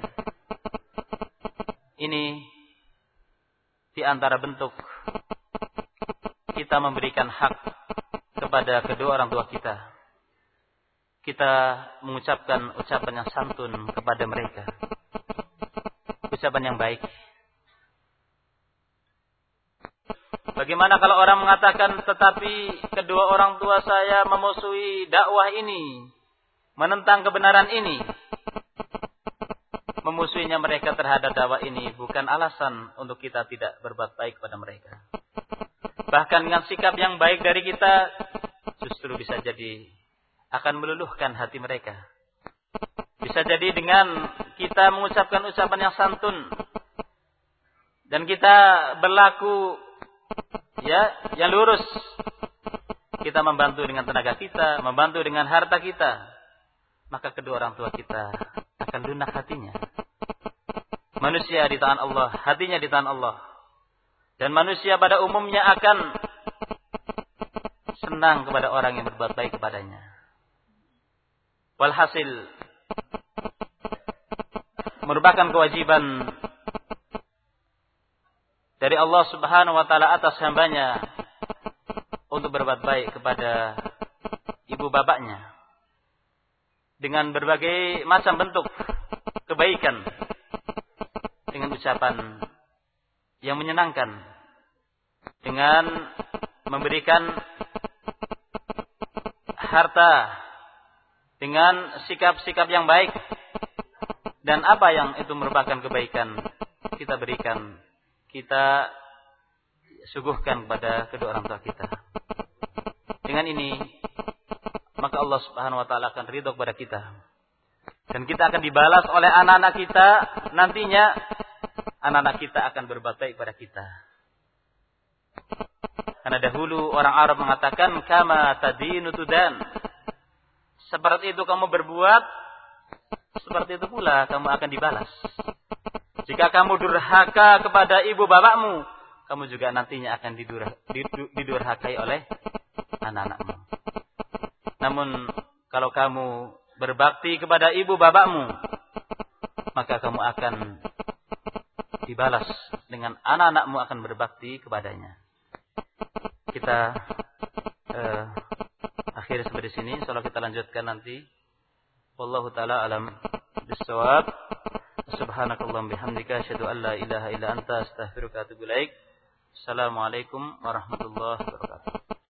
Ini di antara bentuk kita memberikan hak kepada kedua orang tua kita. Kita mengucapkan ucapan yang santun kepada mereka. Ucapan yang baik. Bagaimana kalau orang mengatakan, tetapi kedua orang tua saya memusuhi dakwah ini, menentang kebenaran ini. Memusuhinya mereka terhadap dakwah ini bukan alasan untuk kita tidak berbuat baik kepada mereka. Bahkan dengan sikap yang baik dari kita, justru bisa jadi akan meluluhkan hati mereka. Bisa jadi dengan kita mengucapkan ucapan yang santun dan kita berlaku ya yang lurus, kita membantu dengan tenaga kita, membantu dengan harta kita, maka kedua orang tua kita akan lunak hatinya. Manusia di tangan Allah, hatinya di tangan Allah. Dan manusia pada umumnya akan senang kepada orang yang berbuat baik kepadanya. Walhasil, merupakan kewajiban dari Allah Subhanahu wa taala atas hambanya untuk berbuat baik kepada ibu bapaknya dengan berbagai macam bentuk kebaikan, dengan ucapan yang menyenangkan, dengan memberikan harta, dengan sikap-sikap yang baik, dan apa yang itu merupakan kebaikan kita berikan, kita suguhkan kepada kedua orang tua kita. Dengan ini maka Allah Subhanahu wa taala akan ridho kepada kita, dan kita akan dibalas oleh anak-anak kita. Nantinya anak-anak kita akan berbuat baik pada kita. Karena dahulu orang Arab mengatakan, kama tadinu tudan. Seperti itu kamu berbuat, seperti itu pula kamu akan dibalas. Jika kamu durhaka kepada ibu bapakmu, kamu juga nantinya akan didur, didurhakai oleh anak-anakmu. Namun kalau kamu berbakti kepada ibu bapakmu, maka kamu akan dibalas dengan anak-anakmu akan berbakti kepadanya. Kita uh, akhiri sampai di sini. Insyaallah kita lanjutkan nanti. Wallahu taala alam bissawab. Subhanakallahumma bihamdika asyhadu an la ilaha illa anta astaghfiruka wa atubu ilaik. Assalamualaikum warahmatullahi wabarakatuh.